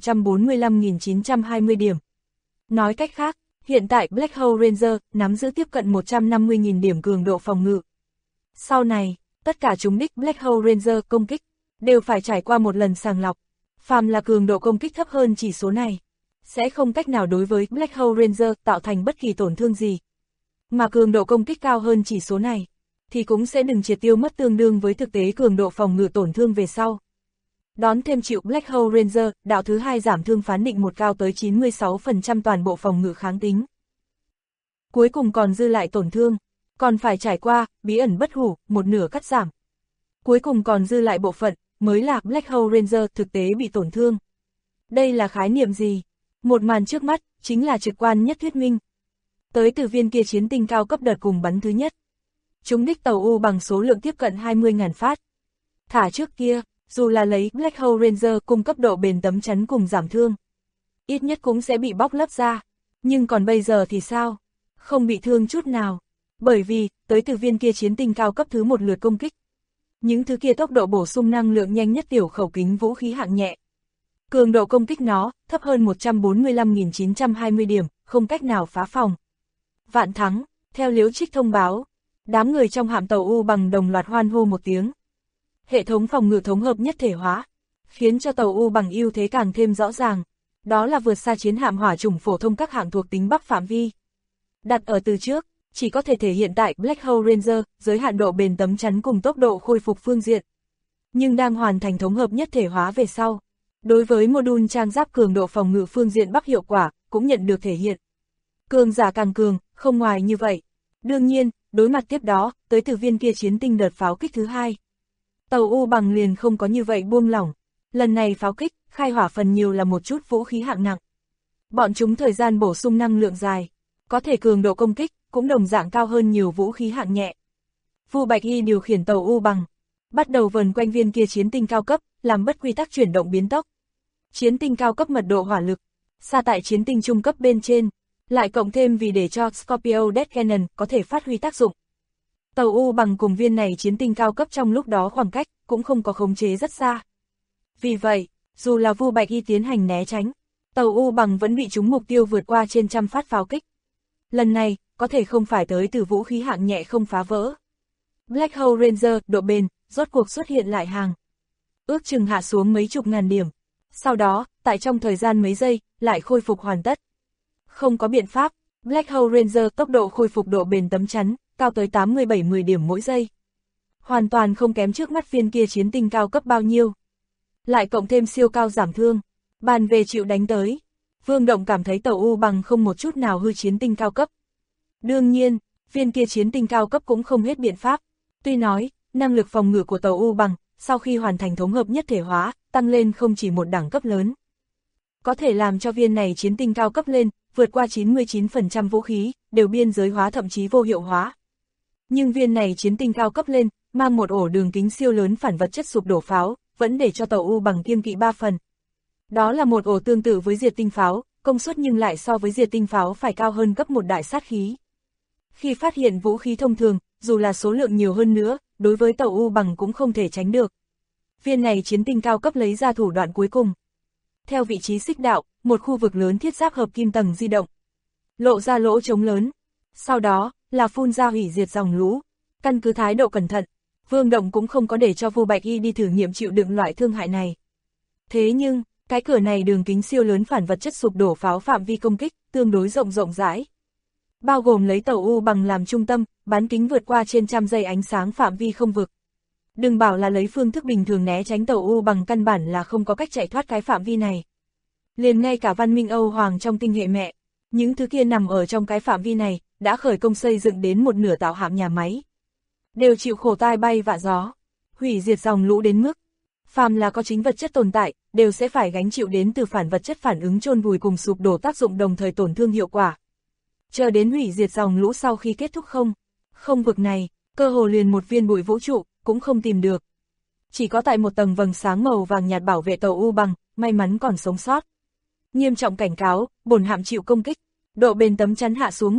145.920 điểm. Nói cách khác, hiện tại Black Hole Ranger nắm giữ tiếp cận 150.000 điểm cường độ phòng ngự. Sau này, tất cả chúng đích Black Hole Ranger công kích, đều phải trải qua một lần sàng lọc. Phàm là cường độ công kích thấp hơn chỉ số này, sẽ không cách nào đối với Black Hole Ranger tạo thành bất kỳ tổn thương gì. Mà cường độ công kích cao hơn chỉ số này, thì cũng sẽ đừng triệt tiêu mất tương đương với thực tế cường độ phòng ngự tổn thương về sau. Đón thêm chịu Black Hole Ranger, đạo thứ hai giảm thương phán định một cao tới 96% toàn bộ phòng ngự kháng tính. Cuối cùng còn dư lại tổn thương, còn phải trải qua bí ẩn bất hủ, một nửa cắt giảm. Cuối cùng còn dư lại bộ phận, mới là Black Hole Ranger thực tế bị tổn thương. Đây là khái niệm gì? Một màn trước mắt, chính là trực quan nhất thuyết minh. Tới từ viên kia chiến tinh cao cấp đợt cùng bắn thứ nhất. Chúng đích tàu U bằng số lượng tiếp cận 20.000 phát. Thả trước kia, dù là lấy Black Hole Ranger cung cấp độ bền tấm chắn cùng giảm thương, ít nhất cũng sẽ bị bóc lấp ra. Nhưng còn bây giờ thì sao? Không bị thương chút nào. Bởi vì, tới từ viên kia chiến tinh cao cấp thứ một lượt công kích. Những thứ kia tốc độ bổ sung năng lượng nhanh nhất tiểu khẩu kính vũ khí hạng nhẹ. Cường độ công kích nó, thấp hơn 145.920 điểm, không cách nào phá phòng. Vạn thắng, theo Liễu Trích thông báo, đám người trong hạm tàu U bằng đồng loạt hoan hô một tiếng. Hệ thống phòng ngự thống hợp nhất thể hóa, khiến cho tàu U bằng ưu thế càng thêm rõ ràng. Đó là vượt xa chiến hạm hỏa chủng phổ thông các hạng thuộc tính bắc phạm vi. Đặt ở từ trước, chỉ có thể thể hiện tại Black Hole Ranger, giới hạn độ bền tấm chắn cùng tốc độ khôi phục phương diện. Nhưng đang hoàn thành thống hợp nhất thể hóa về sau, đối với module trang giáp cường độ phòng ngự phương diện bắc hiệu quả, cũng nhận được thể hiện. Cường giả càng cường, không ngoài như vậy. Đương nhiên, đối mặt tiếp đó, tới từ viên kia chiến tinh đợt pháo kích thứ hai. Tàu U bằng liền không có như vậy buông lỏng. Lần này pháo kích, khai hỏa phần nhiều là một chút vũ khí hạng nặng. Bọn chúng thời gian bổ sung năng lượng dài, có thể cường độ công kích, cũng đồng dạng cao hơn nhiều vũ khí hạng nhẹ. Vu Bạch Y điều khiển tàu U bằng, bắt đầu vần quanh viên kia chiến tinh cao cấp, làm bất quy tắc chuyển động biến tốc. Chiến tinh cao cấp mật độ hỏa lực, xa tại chiến tinh trung cấp bên trên, lại cộng thêm vì để cho Scorpio Death Cannon có thể phát huy tác dụng. Tàu U bằng cùng viên này chiến tinh cao cấp trong lúc đó khoảng cách, cũng không có khống chế rất xa. Vì vậy, dù là Vu Bạch Y tiến hành né tránh, tàu U bằng vẫn bị trúng mục tiêu vượt qua trên trăm phát pháo kích. Lần này, có thể không phải tới từ vũ khí hạng nhẹ không phá vỡ. Black Hole Ranger, độ bền, rốt cuộc xuất hiện lại hàng. Ước chừng hạ xuống mấy chục ngàn điểm. Sau đó, tại trong thời gian mấy giây, lại khôi phục hoàn tất. Không có biện pháp, Black Hole Ranger tốc độ khôi phục độ bền tấm chắn, cao tới 87-10 điểm mỗi giây. Hoàn toàn không kém trước mắt viên kia chiến tinh cao cấp bao nhiêu. Lại cộng thêm siêu cao giảm thương, bàn về chịu đánh tới. Vương Động cảm thấy tàu U bằng không một chút nào hư chiến tinh cao cấp. Đương nhiên, viên kia chiến tinh cao cấp cũng không hết biện pháp. Tuy nói, năng lực phòng ngự của tàu U bằng, sau khi hoàn thành thống hợp nhất thể hóa, tăng lên không chỉ một đẳng cấp lớn. Có thể làm cho viên này chiến tinh cao cấp lên, vượt qua 99% vũ khí, đều biên giới hóa thậm chí vô hiệu hóa. Nhưng viên này chiến tinh cao cấp lên, mang một ổ đường kính siêu lớn phản vật chất sụp đổ pháo, vẫn để cho tàu U bằng kiêng kỵ 3 phần. Đó là một ổ tương tự với diệt tinh pháo, công suất nhưng lại so với diệt tinh pháo phải cao hơn gấp một đại sát khí. Khi phát hiện vũ khí thông thường, dù là số lượng nhiều hơn nữa, đối với tàu U bằng cũng không thể tránh được. Viên này chiến tinh cao cấp lấy ra thủ đoạn cuối cùng. Theo vị trí xích đạo, một khu vực lớn thiết giáp hợp kim tầng di động. Lộ ra lỗ trống lớn. Sau đó, là phun ra hủy diệt dòng lũ. Căn cứ thái độ cẩn thận, Vương Động cũng không có để cho Vu Bạch Y đi thử nghiệm chịu đựng loại thương hại này. Thế nhưng, cái cửa này đường kính siêu lớn phản vật chất sụp đổ pháo phạm vi công kích, tương đối rộng rãi. Bao gồm lấy tàu U bằng làm trung tâm, bán kính vượt qua trên trăm giây ánh sáng phạm vi không vực. Đừng bảo là lấy phương thức bình thường né tránh tàu U bằng, căn bản là không có cách chạy thoát cái phạm vi này. Liền ngay cả văn minh Âu Hoàng trong tinh hệ mẹ, những thứ kia nằm ở trong cái phạm vi này, đã khởi công xây dựng đến một nửa tạo hạm nhà máy. Đều chịu khổ tai bay vạ gió, hủy diệt dòng lũ đến mức, phàm là có chính vật chất tồn tại, đều sẽ phải gánh chịu đến từ phản vật chất phản ứng chôn vùi cùng sụp đổ tác dụng đồng thời tổn thương hiệu quả. Chờ đến hủy diệt dòng lũ sau khi kết thúc không vực này, cơ hồ liền một viên bụi vũ trụ, cũng không tìm được. Chỉ có tại một tầng vầng sáng màu vàng nhạt bảo vệ tàu U bằng, may mắn còn sống sót. Nghiêm trọng cảnh cáo, bổn hạm chịu công kích, Độ bền tấm chắn hạ xuống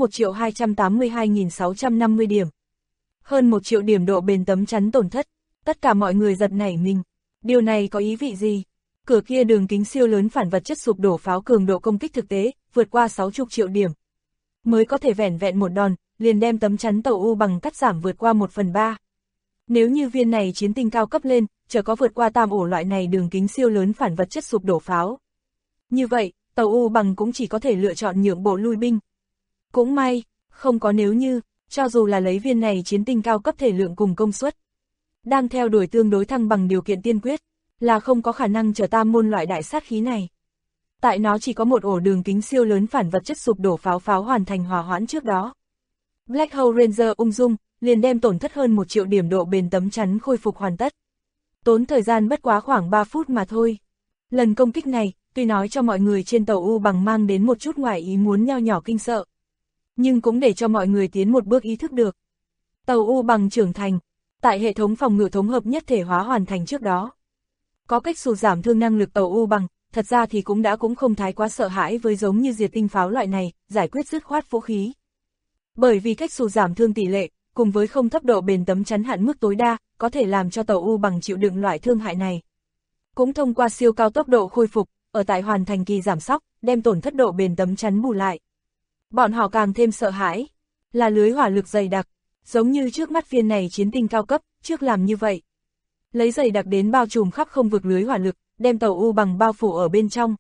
1.282.650 điểm. Hơn 1 triệu điểm độ bền tấm chắn tổn thất. Tất cả mọi người giật nảy mình. Điều này có ý vị gì? Cửa kia đường kính siêu lớn phản vật chất sụp đổ pháo cường độ công kích thực tế, vượt qua 60 triệu điểm. Mới có thể vẻn vẹn một đòn, liền đem tấm chắn tàu U bằng cắt giảm vượt qua 1/3. Nếu như viên này chiến tinh cao cấp lên, chở có vượt qua tam ổ loại này đường kính siêu lớn phản vật chất sụp đổ pháo. Như vậy, tàu U bằng cũng chỉ có thể lựa chọn nhượng bộ lui binh. Cũng may, không có nếu như, cho dù là lấy viên này chiến tinh cao cấp thể lượng cùng công suất, đang theo đuổi tương đối thăng bằng điều kiện tiên quyết, là không có khả năng chở tam môn loại đại sát khí này. Tại nó chỉ có một ổ đường kính siêu lớn phản vật chất sụp đổ pháo hoàn thành hòa hoãn trước đó. Black Hole Ranger ung dung, liền đem tổn thất hơn 1 triệu điểm độ bền tấm chắn khôi phục hoàn tất. Tốn thời gian bất quá khoảng 3 phút mà thôi. Lần công kích này, tuy nói cho mọi người trên tàu U bằng mang đến một chút ngoài ý muốn nho nhỏ kinh sợ, nhưng cũng để cho mọi người tiến một bước ý thức được. Tàu U bằng trưởng thành, tại hệ thống phòng ngự thống hợp nhất thể hóa hoàn thành trước đó. Có cách sụt giảm thương năng lực tàu U bằng, thật ra thì cũng không thái quá sợ hãi với giống như diệt tinh pháo loại này, giải quyết dứt khoát vũ khí. Bởi vì cách sụt giảm thương tỷ lệ, cùng với không thấp độ bền tấm chắn hạn mức tối đa, có thể làm cho tàu U bằng chịu đựng loại thương hại này. Cũng thông qua siêu cao tốc độ khôi phục, ở tại hoàn thành kỳ giảm sóc, đem tổn thất độ bền tấm chắn bù lại. Bọn họ càng thêm sợ hãi, là lưới hỏa lực dày đặc, giống như trước mắt viên này chiến tinh cao cấp, trước làm như vậy. Lấy dày đặc đến bao trùm khắp không vực lưới hỏa lực, đem tàu U bằng bao phủ ở bên trong.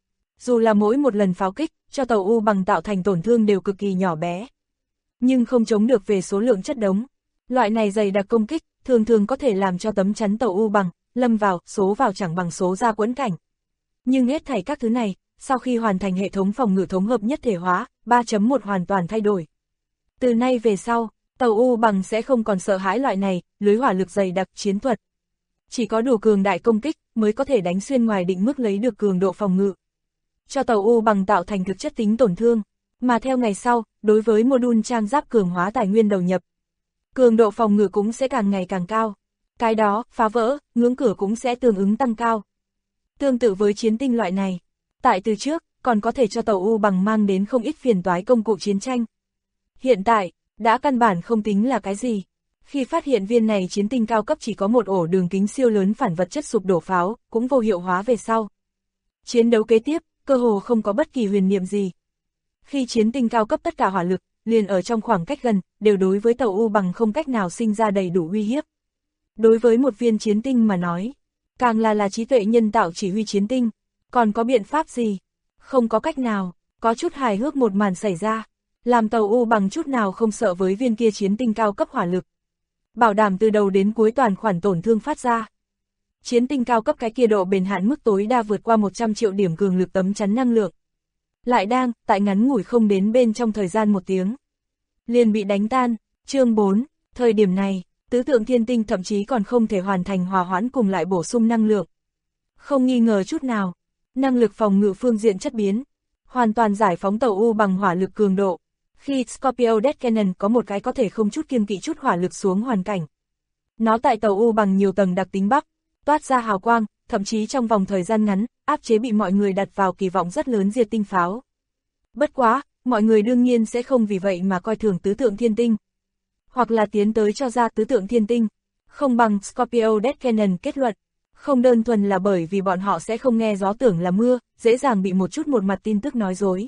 Dù là mỗi một lần pháo kích, cho tàu U bằng tạo thành tổn thương đều cực kỳ nhỏ bé. Nhưng không chống được về số lượng chất đống. Loại này dày đặc công kích, thường có thể làm cho tấm chắn tàu U bằng, lâm vào, số vào chẳng bằng số ra quẫn cảnh. Nhưng hết thảy các thứ này, sau khi hoàn thành hệ thống phòng ngự thống hợp nhất thể hóa, 3.1 hoàn toàn thay đổi. Từ nay về sau, tàu U bằng sẽ không còn sợ hãi loại này, lưới hỏa lực dày đặc chiến thuật. Chỉ có đủ cường đại công kích, mới có thể đánh xuyên ngoài định mức lấy được cường độ phòng ngự. Cho tàu U bằng tạo thành thực chất tính tổn thương, mà theo ngày sau, đối với module trang giáp cường hóa tài nguyên đầu nhập, cường độ phòng ngự cũng sẽ càng ngày càng cao. Cái đó, phá vỡ, ngưỡng cửa cũng sẽ tương ứng tăng cao. Tương tự với chiến tinh loại này, tại từ trước, còn có thể cho tàu U bằng mang đến không ít phiền toái công cụ chiến tranh. Hiện tại, đã căn bản không tính là cái gì. Khi phát hiện viên này chiến tinh cao cấp chỉ có một ổ đường kính siêu lớn phản vật chất sụp đổ pháo, cũng vô hiệu hóa về sau. Chiến đấu kế tiếp, cơ hồ không có bất kỳ huyền niệm gì. Khi chiến tinh cao cấp tất cả hỏa lực, liền ở trong khoảng cách gần, đều đối với tàu U bằng không cách nào sinh ra đầy đủ uy hiếp. Đối với một viên chiến tinh mà nói, càng là trí tuệ nhân tạo chỉ huy chiến tinh, còn có biện pháp gì? Không có cách nào, có chút hài hước một màn xảy ra, làm tàu U bằng chút nào không sợ với viên kia chiến tinh cao cấp hỏa lực. Bảo đảm từ đầu đến cuối toàn khoản tổn thương phát ra. Chiến tinh cao cấp cái kia độ bền hạn mức tối đa vượt qua 100 triệu điểm cường lực tấm chắn năng lượng. Lại đang, tại ngắn ngủi không đến bên trong thời gian 1 tiếng. Liền bị đánh tan, chương 4, thời điểm này, tứ tượng thiên tinh thậm chí còn không thể hoàn thành hòa hoãn cùng lại bổ sung năng lượng. Không nghi ngờ chút nào, năng lực phòng ngự phương diện chất biến, hoàn toàn giải phóng tàu U bằng hỏa lực cường độ. Khi Scorpio Death Cannon có một cái có thể không chút kiêng kỵ chút hỏa lực xuống hoàn cảnh. Nó tại tàu U bằng nhiều tầng đặc tính bắp, toát ra hào quang, thậm chí trong vòng thời gian ngắn, áp chế bị mọi người đặt vào kỳ vọng rất lớn diệt tinh pháo. Bất quá, mọi người đương nhiên sẽ không vì vậy mà coi thường tứ tượng thiên tinh. Hoặc là tiến tới cho ra tứ tượng thiên tinh, không bằng Scorpio Death Cannon kết luận. Không đơn thuần là bởi vì bọn họ sẽ không nghe gió tưởng là mưa, dễ dàng bị một mặt tin tức nói dối.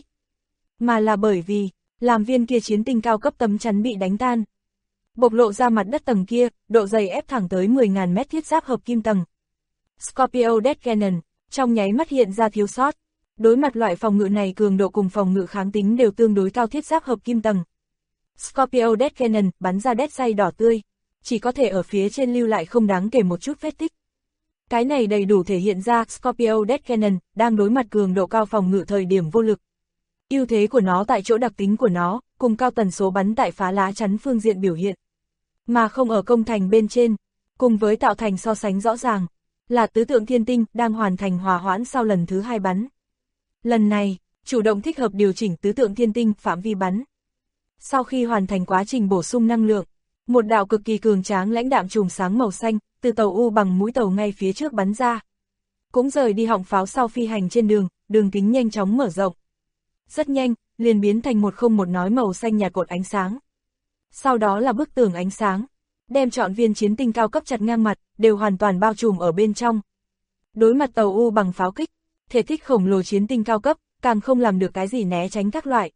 Mà là bởi vì, làm viên kia chiến tinh cao cấp tấm chắn bị đánh tan. Bộc lộ ra mặt đất tầng kia, độ dày ép thẳng tới 10.000 mét thiết giáp hợp kim tầng. Scorpio Death Cannon, trong nháy mắt hiện ra thiếu sót. Đối mặt loại phòng ngự này cường độ cùng phòng ngự kháng tính đều tương đối cao thiết giáp hợp kim tầng. Scorpio Death Cannon bắn ra đét xay đỏ tươi, chỉ có thể ở phía trên lưu lại không đáng kể một chút vết tích. Cái này đầy đủ thể hiện ra Scorpio Death Cannon đang đối mặt cường độ cao phòng ngự thời điểm vô lực. Ưu thế của nó tại chỗ đặc tính của nó, cùng cao tần số bắn tại phá lá chắn phương diện biểu hiện. Mà không ở công thành bên trên, cùng với tạo thành so sánh rõ ràng, là tứ tượng thiên tinh đang hoàn thành hòa hoãn sau lần thứ 2 bắn. Lần này, chủ động thích hợp điều chỉnh tứ tượng thiên tinh phạm vi bắn. Sau khi hoàn thành quá trình bổ sung năng lượng, một đạo cực kỳ cường tráng lãnh đạm chùm sáng màu xanh, từ tàu U bằng mũi tàu ngay phía trước bắn ra. Cũng rời đi họng pháo sau phi hành trên đường, đường kính nhanh chóng mở rộng. rất nhanh, liền biến thành một không một nói màu xanh nhạt cột ánh sáng. Sau đó là bức tường ánh sáng, đem trọn viên chiến tinh cao cấp chặt ngang mặt, đều hoàn toàn bao trùm ở bên trong. Đối mặt tàu U bằng pháo kích, thể tích khổng lồ chiến tinh cao cấp, càng không làm được cái gì né tránh các loại.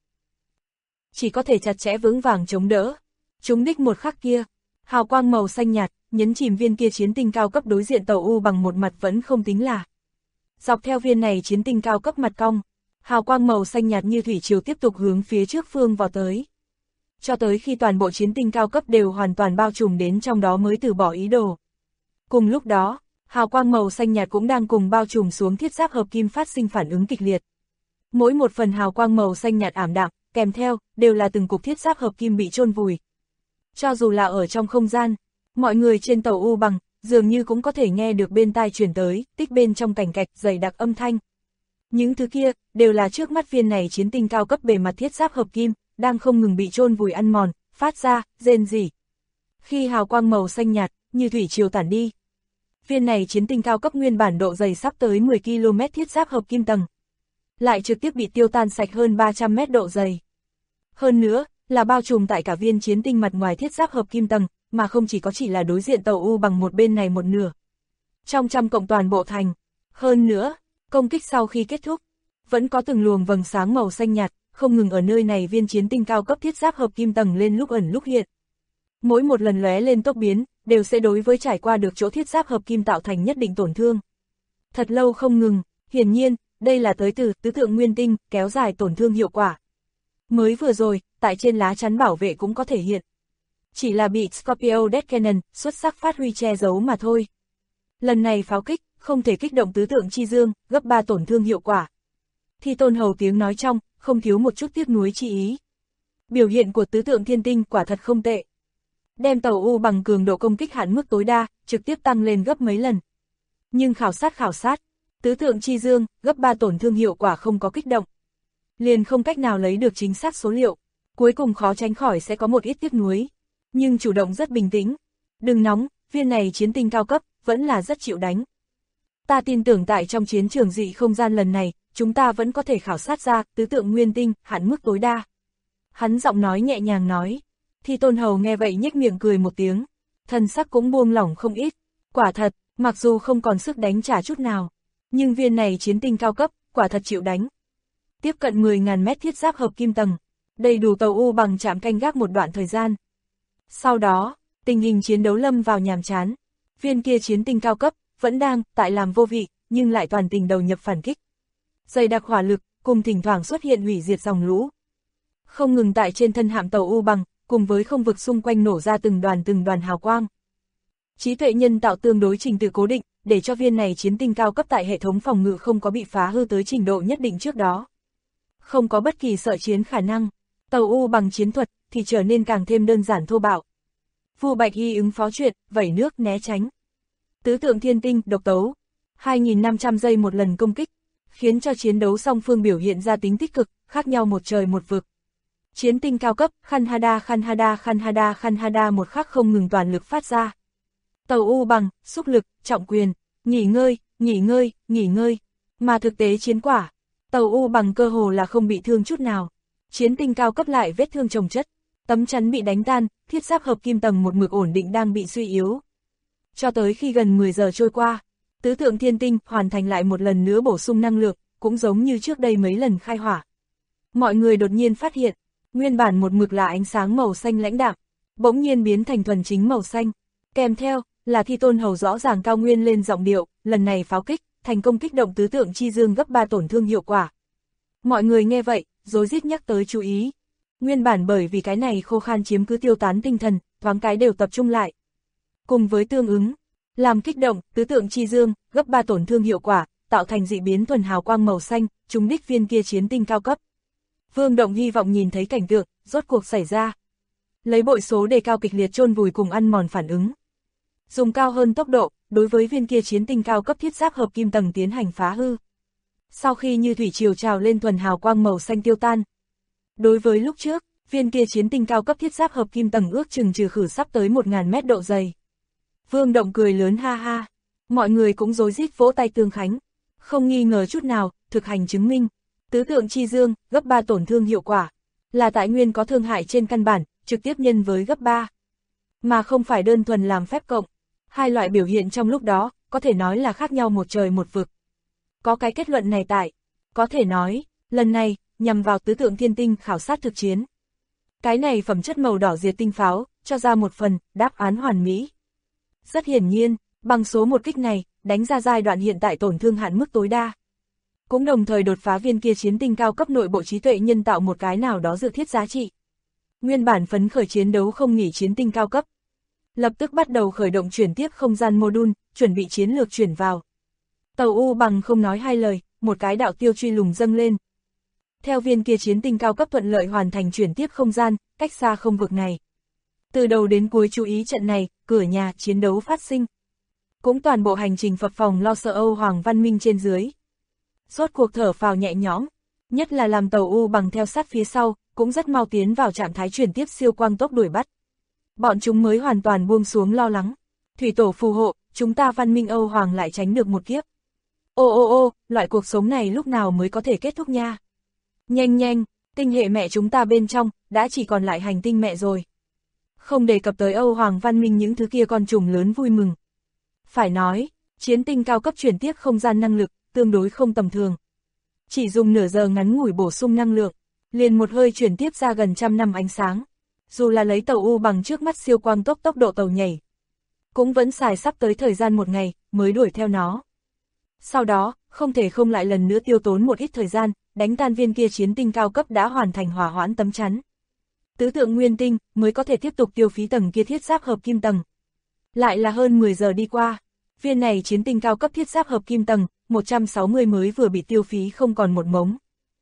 Chỉ có thể chặt chẽ vững vàng chống đỡ. Trúng đích một khắc kia, hào quang màu xanh nhạt, nhấn chìm viên kia chiến tinh cao cấp đối diện tàu U bằng một mặt vẫn không tính là. Dọc theo viên này chiến tinh cao cấp mặt cong, hào quang màu xanh nhạt như thủy triều tiếp tục hướng phía trước phương vào tới. Cho tới khi toàn bộ chiến tinh cao cấp đều hoàn toàn bao trùm đến trong đó mới từ bỏ ý đồ. Cùng lúc đó, hào quang màu xanh nhạt cũng đang cùng bao trùm xuống thiết giáp hợp kim phát sinh phản ứng kịch liệt. Mỗi một phần hào quang màu xanh nhạt ảm đạm, kèm theo, đều là từng cục thiết giáp hợp kim bị chôn vùi. Cho dù là ở trong không gian, mọi người trên tàu U bằng, dường như cũng có thể nghe được bên tai truyền tới, tích bên trong cảnh cạch dày đặc âm thanh. Những thứ kia, đều là trước mắt viên này chiến tinh cao cấp bề mặt thiết giáp hợp kim, đang không ngừng bị chôn vùi ăn mòn, phát ra, rên rỉ. Khi hào quang màu xanh nhạt, như thủy triều tản đi, viên này chiến tinh cao cấp nguyên bản độ dày sắp tới 10 km thiết giáp hợp kim tầng, lại trực tiếp bị tiêu tan sạch hơn 300 mét độ dày. Hơn nữa, là bao trùm tại cả viên chiến tinh mặt ngoài thiết giáp hợp kim tầng, mà không chỉ là đối diện tàu U bằng một bên này một nửa. Trong trăm cộng toàn bộ thành. Hơn nữa, công kích sau khi kết thúc, vẫn có từng luồng vầng sáng màu xanh nhạt, không ngừng ở nơi này viên chiến tinh cao cấp thiết giáp hợp kim tầng lên lúc ẩn lúc hiện. Mỗi một lần lóe lên tốc biến, đều sẽ đối với trải qua được chỗ thiết giáp hợp kim tạo thành nhất định tổn thương. Thật lâu không ngừng, hiển nhiên, đây là tới từ tứ tượng nguyên tinh, kéo dài tổn thương hiệu quả. Mới vừa rồi, tại trên lá chắn bảo vệ cũng có thể hiện. Chỉ là bị Scorpio Death Cannon xuất sắc phát huy che giấu mà thôi. Lần này pháo kích, không thể kích động tứ tượng chi dương, gấp 3 tổn thương hiệu quả. Thi Tôn Hầu tiếng nói trong, không thiếu một chút tiếc nuối chi ý. Biểu hiện của tứ tượng thiên tinh quả thật không tệ. Đem tàu U bằng cường độ công kích hạn mức tối đa, trực tiếp tăng lên gấp mấy lần. Nhưng khảo sát, tứ tượng chi dương, gấp 3 tổn thương hiệu quả không có kích động. Liền không cách nào lấy được chính xác số liệu, cuối cùng khó tránh khỏi sẽ có một ít tiếc nuối. Nhưng chủ động rất bình tĩnh. Đừng nóng, viên này chiến tinh cao cấp, vẫn là rất chịu đánh. Ta tin tưởng tại trong chiến trường dị không gian lần này, chúng ta vẫn có thể khảo sát ra tứ tượng nguyên tinh, hạn mức tối đa. Hắn giọng nói nhẹ nhàng nói. Thi Tôn Hầu nghe vậy nhếch miệng cười một tiếng. Thần sắc cũng buông lỏng không ít. Quả thật, mặc dù không còn sức đánh trả chút nào, nhưng viên này chiến tinh cao cấp, quả thật chịu đánh. Tiếp cận 10.000 mét thiết giáp hợp kim tầng, đầy đủ tàu U bằng chạm canh gác một đoạn thời gian. Sau đó, tình hình chiến đấu lâm vào nhàm chán. Viên kia chiến tinh cao cấp, vẫn đang, tại làm vô vị, nhưng lại toàn tình đầu nhập phản kích. Dày đặc hỏa lực, cùng thỉnh thoảng xuất hiện hủy diệt dòng lũ. Không ngừng tại trên thân hạm tàu U bằng, cùng với không vực xung quanh nổ ra từng đoàn hào quang. Trí tuệ nhân tạo tương đối trình tự cố định, để cho viên này chiến tinh cao cấp tại hệ thống phòng ngự không có bị phá hư tới trình độ nhất định trước đó. Không có bất kỳ sợ chiến khả năng, tàu U bằng chiến thuật thì trở nên càng thêm đơn giản thô bạo. Vu Bạch Hy ứng phó chuyện, vẩy nước né tránh. Tứ tượng thiên tinh, độc tấu. 2.500 giây một lần công kích, khiến cho chiến đấu song phương biểu hiện ra tính tích cực, khác nhau một trời một vực. Chiến tinh cao cấp, Khan Hada một khắc không ngừng toàn lực phát ra. Tàu U bằng, xúc lực, trọng quyền, nghỉ ngơi. Mà thực tế chiến quả, tàu U bằng cơ hồ là không bị thương chút nào. Chiến tinh cao cấp lại vết thương chồng chất, tấm chắn bị đánh tan, thiết giáp hợp kim tầng một mực ổn định đang bị suy yếu. Cho tới khi gần 10 giờ trôi qua, tứ tượng thiên tinh hoàn thành lại một lần nữa bổ sung năng lượng, cũng giống như trước đây mấy lần khai hỏa. Mọi người đột nhiên phát hiện, nguyên bản một mực là ánh sáng màu xanh lãnh đạm, bỗng nhiên biến thành thuần chính màu xanh. Kèm theo, là Thi Tôn Hầu rõ ràng cao nguyên lên giọng điệu, lần này pháo kích, thành công kích động tứ tượng chi dương gấp 3 tổn thương hiệu quả. Mọi người nghe vậy, rối rít nhắc tới chú ý. Nguyên bản bởi vì cái này khô khan chiếm cứ tiêu tán tinh thần, thoáng cái đều tập trung lại. Cùng với tương ứng, làm kích động, tứ tượng chi dương, gấp 3 tổn thương hiệu quả, tạo thành dị biến thuần hào quang màu xanh, trúng đích viên kia chiến tinh cao cấp. Vương Động hy vọng nhìn thấy cảnh tượng, rốt cuộc xảy ra. Lấy bội số đề cao kịch liệt chôn vùi cùng ăn mòn phản ứng. Dùng cao hơn tốc độ, đối với viên kia chiến tinh cao cấp thiết giáp hợp kim tầng tiến hành phá hư. Sau khi như thủy triều trào lên thuần hào quang màu xanh tiêu tan. Đối với lúc trước, viên kia chiến tinh cao cấp thiết giáp hợp kim tầng ước chừng trừ khử sắp tới 1.000 mét độ dày. Vương Động cười lớn ha ha. Mọi người cũng rối rít vỗ tay tương khánh. Không nghi ngờ chút nào, thực hành chứng minh. Tứ tượng chi dương, gấp 3 tổn thương hiệu quả, là tại nguyên có thương hại trên căn bản, trực tiếp nhân với gấp 3. Mà không phải đơn thuần làm phép cộng. Hai loại biểu hiện trong lúc đó, có thể nói là khác nhau một trời một vực. Có cái kết luận này tại, có thể nói, lần này, nhằm vào tứ tượng thiên tinh khảo sát thực chiến. Cái này phẩm chất màu đỏ diệt tinh pháo, cho ra một phần, đáp án hoàn mỹ. Rất hiển nhiên, bằng số một kích này, đánh ra giai đoạn hiện tại tổn thương hạn mức tối đa. Cũng đồng thời đột phá viên kia chiến tinh cao cấp nội bộ trí tuệ nhân tạo một cái nào đó dự thiết giá trị. Nguyên bản phấn khởi chiến đấu không nghỉ chiến tinh cao cấp. Lập tức bắt đầu khởi động chuyển tiếp không gian module, chuẩn bị chiến lược chuyển vào. Tàu U bằng không nói hai lời, một cái đạo tiêu truy lùng dâng lên. Theo viên kia chiến tinh cao cấp thuận lợi hoàn thành chuyển tiếp không gian, cách xa không vực này. Từ đầu đến cuối chú ý trận này, cửa nhà chiến đấu phát sinh. Cũng toàn bộ hành trình phập phồng lo sợ Âu Hoàng văn minh trên dưới. Rốt cuộc thở phào nhẹ nhõm, nhất là làm tàu U bằng theo sát phía sau, cũng rất mau tiến vào trạng thái chuyển tiếp siêu quang tốc đuổi bắt. Bọn chúng mới hoàn toàn buông xuống lo lắng. Thủy tổ phù hộ, chúng ta văn minh Âu Hoàng lại tránh được một kiếp. Ô, loại cuộc sống này lúc nào mới có thể kết thúc nha. Nhanh, tinh hệ mẹ chúng ta bên trong, đã chỉ còn lại hành tinh mẹ rồi. Không đề cập tới Âu Hoàng văn minh những thứ kia con trùng lớn vui mừng. Phải nói, chiến tinh cao cấp chuyển tiếp không gian năng lực, tương đối không tầm thường. Chỉ dùng nửa giờ ngắn ngủi bổ sung năng lượng, liền một hơi chuyển tiếp ra gần 100 năm ánh sáng. Dù là lấy tàu U bằng trước mắt siêu quang tốc độ tàu nhảy, cũng vẫn xài sắp tới thời gian một ngày, mới đuổi theo nó. Sau đó, không thể không lại lần nữa tiêu tốn một ít thời gian, đánh tan viên kia chiến tinh cao cấp đã hoàn thành hỏa hoãn tấm chắn. Tứ tượng nguyên tinh, mới có thể tiếp tục tiêu phí tầng kia thiết giáp hợp kim tầng. Lại là hơn 10 giờ đi qua, viên này chiến tinh cao cấp thiết giáp hợp kim tầng, 160 mới vừa bị tiêu phí không còn một mống.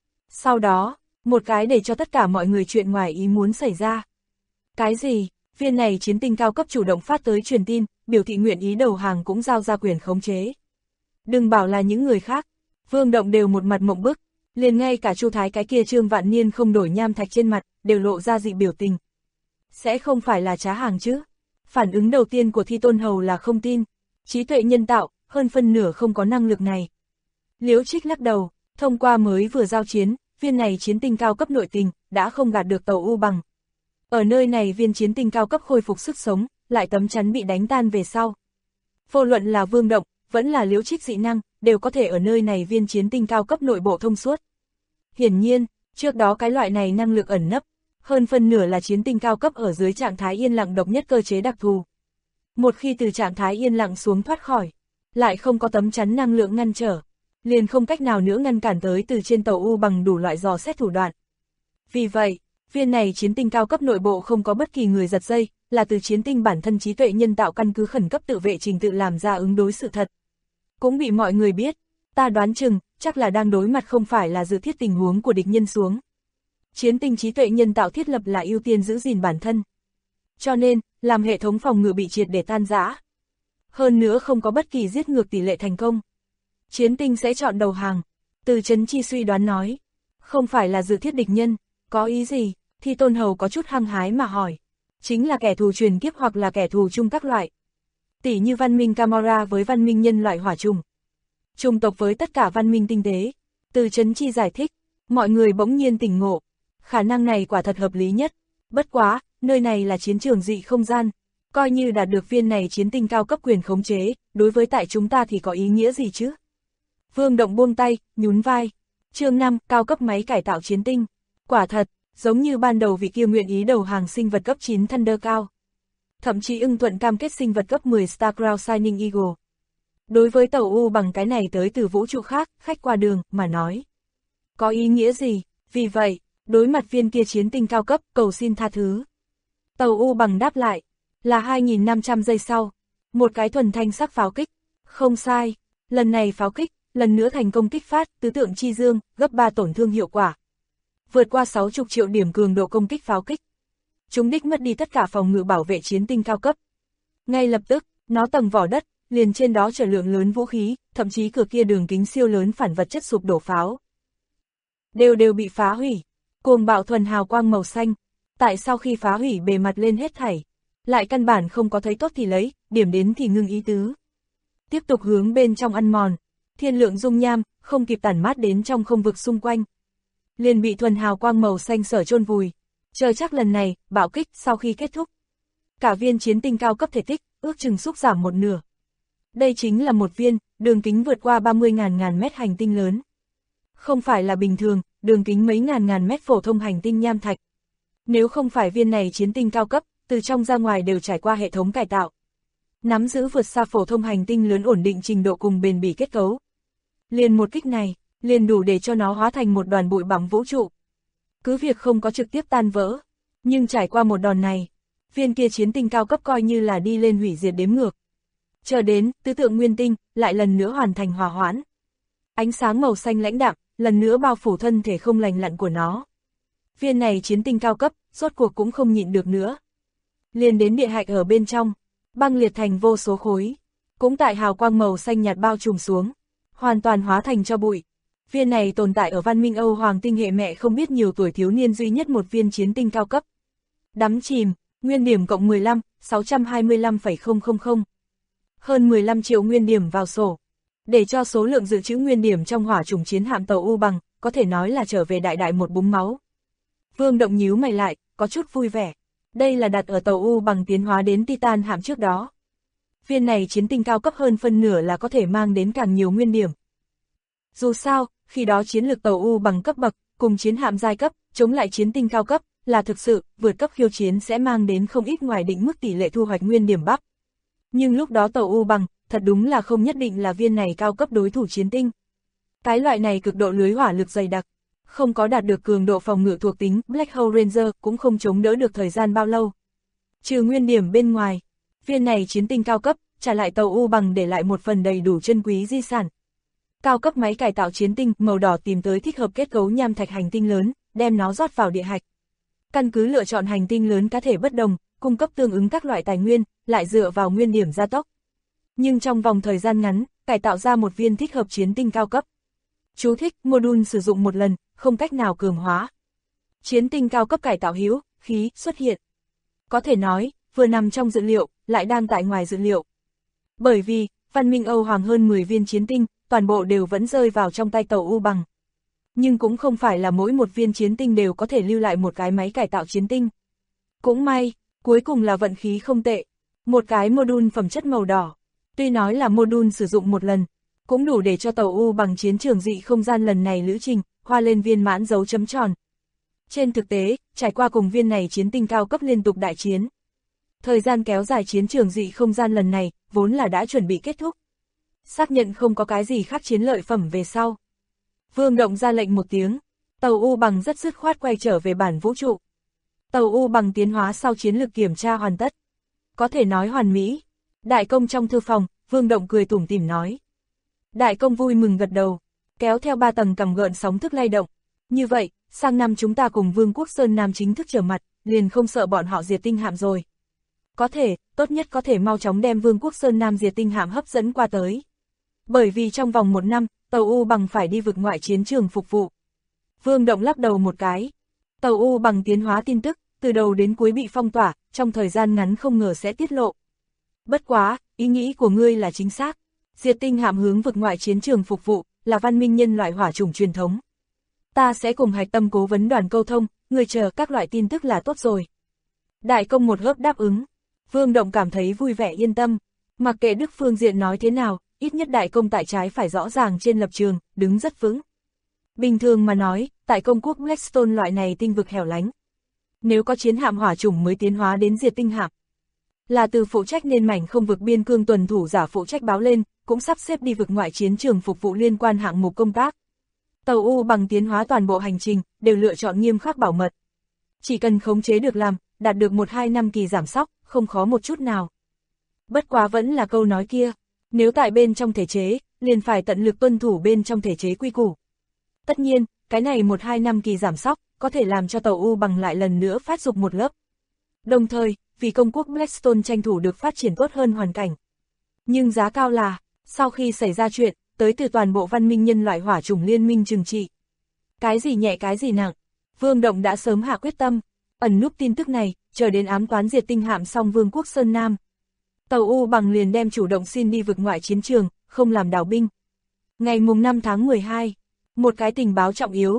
Sau đó, một cái để cho tất cả mọi người chuyện ngoài ý muốn xảy ra. Cái gì? Viên này chiến tinh cao cấp chủ động phát tới truyền tin, biểu thị nguyện ý đầu hàng cũng giao ra quyền khống chế. Đừng bảo là những người khác, Vương Động đều một mặt mộng bức, liền ngay cả Chu Thái cái kia Trương Vạn Niên không đổi nham thạch trên mặt, đều lộ ra dị biểu tình. Sẽ không phải là trá hàng chứ? Phản ứng đầu tiên của Thi Tôn Hầu là không tin, trí tuệ nhân tạo, hơn phân nửa không có năng lực này. Liễu Trích lắc đầu, thông qua mới vừa giao chiến, viên này chiến tinh cao cấp nội tình, đã không gạt được tàu U bằng. Ở nơi này viên chiến tinh cao cấp khôi phục sức sống, lại tấm chắn bị đánh tan về sau. Vô luận là Vương Động, vẫn là Liễu Trích dị năng, đều có thể ở nơi này viên chiến tinh cao cấp nội bộ thông suốt. Hiển nhiên, trước đó cái loại này năng lực ẩn nấp, hơn phân nửa là chiến tinh cao cấp ở dưới trạng thái yên lặng độc nhất cơ chế đặc thù. Một khi từ trạng thái yên lặng xuống thoát khỏi, lại không có tấm chắn năng lượng ngăn trở, liền không cách nào nữa ngăn cản tới từ trên tàu U bằng đủ loại dò xét thủ đoạn. Vì vậy, viên này chiến tinh cao cấp nội bộ không có bất kỳ người giật dây, là từ chiến tinh bản thân trí tuệ nhân tạo căn cứ khẩn cấp tự vệ trình tự làm ra ứng đối sự thật. Cũng bị mọi người biết, ta đoán chừng, chắc là đang đối mặt không phải là dự thiết tình huống của địch nhân xuống. Chiến tinh trí tuệ nhân tạo thiết lập là ưu tiên giữ gìn bản thân. Cho nên, làm hệ thống phòng ngự bị triệt để tan rã. Hơn nữa không có bất kỳ giết ngược tỷ lệ thành công. Chiến tinh sẽ chọn đầu hàng. Từ Trấn Chi suy đoán nói. Không phải là dự thiết địch nhân, có ý gì? Thi Tôn Hầu có chút hăng hái mà hỏi. Chính là kẻ thù truyền kiếp hoặc là kẻ thù chung các loại. Tỷ như văn minh Camora với văn minh nhân loại hỏa trùng. Chủng tộc với tất cả văn minh tinh tế. Từ Trấn Chi giải thích, mọi người bỗng nhiên tỉnh ngộ. Khả năng này quả thật hợp lý nhất. Bất quá, nơi này là chiến trường dị không gian. Coi như đạt được viên này chiến tinh cao cấp quyền khống chế, đối với tại chúng ta thì có ý nghĩa gì chứ? Vương Động buông tay, nhún vai. Chương 5, cao cấp máy cải tạo chiến tinh. Quả thật, giống như ban đầu vị kia nguyện ý đầu hàng sinh vật cấp 9 Thunder cao. Thậm chí ưng thuận cam kết sinh vật cấp 10 Starcrow Shining Eagle. Đối với tàu U bằng cái này tới từ vũ trụ khác, khách qua đường, mà nói. Có ý nghĩa gì? Vì vậy, đối mặt viên kia chiến tinh cao cấp, cầu xin tha thứ. Tàu U bằng đáp lại, là 2.500 giây sau. Một cái thuần thanh sắc pháo kích. Không sai, lần này pháo kích, lần nữa thành công kích phát, tứ tượng chi dương, gấp 3 tổn thương hiệu quả. Vượt qua 60 triệu điểm cường độ công kích pháo kích. Chúng đích mất đi tất cả phòng ngự bảo vệ chiến tinh cao cấp. Ngay lập tức, nó tầng vỏ đất, liền trên đó chở lượng lớn vũ khí, thậm chí cửa kia đường kính siêu lớn phản vật chất sụp đổ pháo. Đều bị phá hủy. Cuồng bạo thuần hào quang màu xanh. Tại sau khi phá hủy bề mặt lên hết thảy, lại căn bản không có thấy tốt thì lấy, điểm đến thì ngưng ý tứ. Tiếp tục hướng bên trong ăn mòn. Thiên lượng dung nham, không kịp tản mát đến trong không vực xung quanh. liền bị thuần hào quang màu xanh sở chôn vùi. Chờ chắc lần này, bạo kích sau khi kết thúc. Cả viên chiến tinh cao cấp thể tích, ước chừng sút giảm một nửa. Đây chính là một viên, đường kính vượt qua 30.000 mét hành tinh lớn. Không phải là bình thường, đường kính mấy ngàn mét phổ thông hành tinh nham thạch. Nếu không phải viên này chiến tinh cao cấp, từ trong ra ngoài đều trải qua hệ thống cải tạo. Nắm giữ vượt xa phổ thông hành tinh lớn ổn định trình độ cùng bền bỉ kết cấu. Liền một kích này, liền đủ để cho nó hóa thành một đoàn bụi bặm vũ trụ. Cứ việc không có trực tiếp tan vỡ, nhưng trải qua một đòn này, viên kia chiến tinh cao cấp coi như là đi lên hủy diệt đếm ngược. Chờ đến, tứ tượng nguyên tinh, lại lần nữa hoàn thành hòa hoãn. Ánh sáng màu xanh lãnh đạm, lần nữa bao phủ thân thể không lành lặn của nó. Viên này chiến tinh cao cấp, rốt cuộc cũng không nhịn được nữa. Liền đến địa hạch ở bên trong, băng liệt thành vô số khối, cũng tại hào quang màu xanh nhạt bao trùm xuống, hoàn toàn hóa thành tro bụi. Viên này tồn tại ở văn minh Âu Hoàng tinh hệ mẹ không biết nhiều tuổi thiếu niên duy nhất một viên chiến tinh cao cấp. Đắm chìm, nguyên điểm cộng 15, 625,000. Hơn 15 triệu nguyên điểm vào sổ. Để cho số lượng dự trữ nguyên điểm trong hỏa chủng chiến hạm tàu U bằng, có thể nói là trở về đại đại một búng máu. Vương Động nhíu mày lại, có chút vui vẻ. Đây là đặt ở tàu U bằng tiến hóa đến Titan hạm trước đó. Viên này chiến tinh cao cấp hơn phân nửa là có thể mang đến càng nhiều nguyên điểm. Dù sao, khi đó chiến lược tàu U bằng cấp bậc, cùng chiến hạm giai cấp, chống lại chiến tinh cao cấp, là thực sự, vượt cấp khiêu chiến sẽ mang đến không ít ngoài định mức tỷ lệ thu hoạch nguyên điểm bắp. Nhưng lúc đó tàu U bằng, thật đúng là không nhất định là viên này cao cấp đối thủ chiến tinh. Cái loại này cực độ lưới hỏa lực dày đặc, không có đạt được cường độ phòng ngự thuộc tính, Black Hole Ranger cũng không chống đỡ được thời gian bao lâu. Trừ nguyên điểm bên ngoài, viên này chiến tinh cao cấp, trả lại tàu U bằng để lại một phần đầy đủ chân quý di sản. Cao cấp máy cải tạo chiến tinh màu đỏ tìm tới thích hợp kết cấu nham thạch hành tinh lớn, đem nó rót vào địa hạch. Căn cứ lựa chọn hành tinh lớn cá thể bất đồng, cung cấp tương ứng các loại tài nguyên, lại dựa vào nguyên điểm gia tốc. Nhưng trong vòng thời gian ngắn, cải tạo ra một viên thích hợp chiến tinh cao cấp. Chú thích, module sử dụng một lần, không cách nào cường hóa. Chiến tinh cao cấp cải tạo hữu khí xuất hiện. Có thể nói, vừa nằm trong dữ liệu, lại đang tại ngoài dữ liệu. Bởi vì, văn minh Âu Hoàng hơn 10 viên chiến tinh, toàn bộ đều vẫn rơi vào trong tay tàu U bằng. Nhưng cũng không phải là mỗi một viên chiến tinh đều có thể lưu lại một cái máy cải tạo chiến tinh. Cũng may, cuối cùng là vận khí không tệ. Một cái module phẩm chất màu đỏ. Tuy nói là module sử dụng một lần, cũng đủ để cho tàu U bằng chiến trường dị không gian lần này lữ trình, hoa lên viên mãn dấu chấm tròn. Trên thực tế, trải qua cùng viên này chiến tinh cao cấp liên tục đại chiến. Thời gian kéo dài chiến trường dị không gian lần này, vốn là đã chuẩn bị kết thúc. Xác nhận không có cái gì khác chiến lợi phẩm về sau. Vương Động ra lệnh một tiếng, tàu U bằng rất dứt khoát quay trở về bản vũ trụ. Tàu U bằng tiến hóa sau chiến lược kiểm tra hoàn tất. Có thể nói hoàn mỹ. Đại công trong thư phòng, Vương Động cười tủm tỉm nói. Đại công vui mừng gật đầu, kéo theo 3 tầng cằm gợn sóng thức lay động. Như vậy, sang năm chúng ta cùng Vương quốc Sơn Nam chính thức trở mặt, liền không sợ bọn họ diệt tinh hạm rồi. Có thể, tốt nhất có thể mau chóng đem Vương quốc Sơn Nam diệt tinh hạm hấp dẫn qua tới. Bởi vì trong vòng 1 năm, tàu U bằng phải đi vực ngoại chiến trường phục vụ. Vương Động lắc đầu một cái. Tàu U bằng tiến hóa tin tức, từ đầu đến cuối bị phong tỏa, trong thời gian ngắn không ngờ sẽ tiết lộ. Bất quá, ý nghĩ của ngươi là chính xác. Diệt tinh hạm hướng vực ngoại chiến trường phục vụ, là văn minh nhân loại hỏa chủng truyền thống. Ta sẽ cùng hạch tâm cố vấn đoàn câu thông, ngươi chờ các loại tin tức là tốt rồi. Đại công một hớp đáp ứng. Vương Động cảm thấy vui vẻ yên tâm. Mặc kệ Đức phương diện nói thế nào, ít nhất đại công tại trái phải rõ ràng trên lập trường, đứng rất vững. Bình thường mà nói, tại công quốc Blackstone loại này tinh vực hẻo lánh. Nếu có chiến hạm hỏa chủng mới tiến hóa đến diệt tinh hạm, là từ phụ trách nên mảnh không vực biên cương tuần thủ giả phụ trách báo lên, cũng sắp xếp đi vực ngoại chiến trường phục vụ liên quan hạng mục công tác. Tàu U bằng tiến hóa toàn bộ hành trình, đều lựa chọn nghiêm khắc bảo mật. Chỉ cần khống chế được làm, đạt được 1-2 năm kỳ giảm sóc, không khó một chút nào. Bất quá vẫn là câu nói kia, nếu tại bên trong thể chế, liền phải tận lực tuân thủ bên trong thể chế quy củ. Tất nhiên, cái này 1-2 năm kỳ giảm sóc, có thể làm cho tàu U bằng lại lần nữa phát dục một lớp. Đồng thời, vì công quốc Blackstone tranh thủ được phát triển tốt hơn hoàn cảnh. Nhưng giá cao là, sau khi xảy ra chuyện, tới từ toàn bộ văn minh nhân loại hỏa chủng liên minh trừng trị. Cái gì nhẹ cái gì nặng, Vương Động đã sớm hạ quyết tâm, ẩn núp tin tức này, chờ đến ám toán diệt tinh hạm xong Vương quốc Sơn Nam. Tàu U bằng liền đem chủ động xin đi vực ngoại chiến trường, không làm đào binh. Ngày mùng 5 tháng 12, một cái tình báo trọng yếu.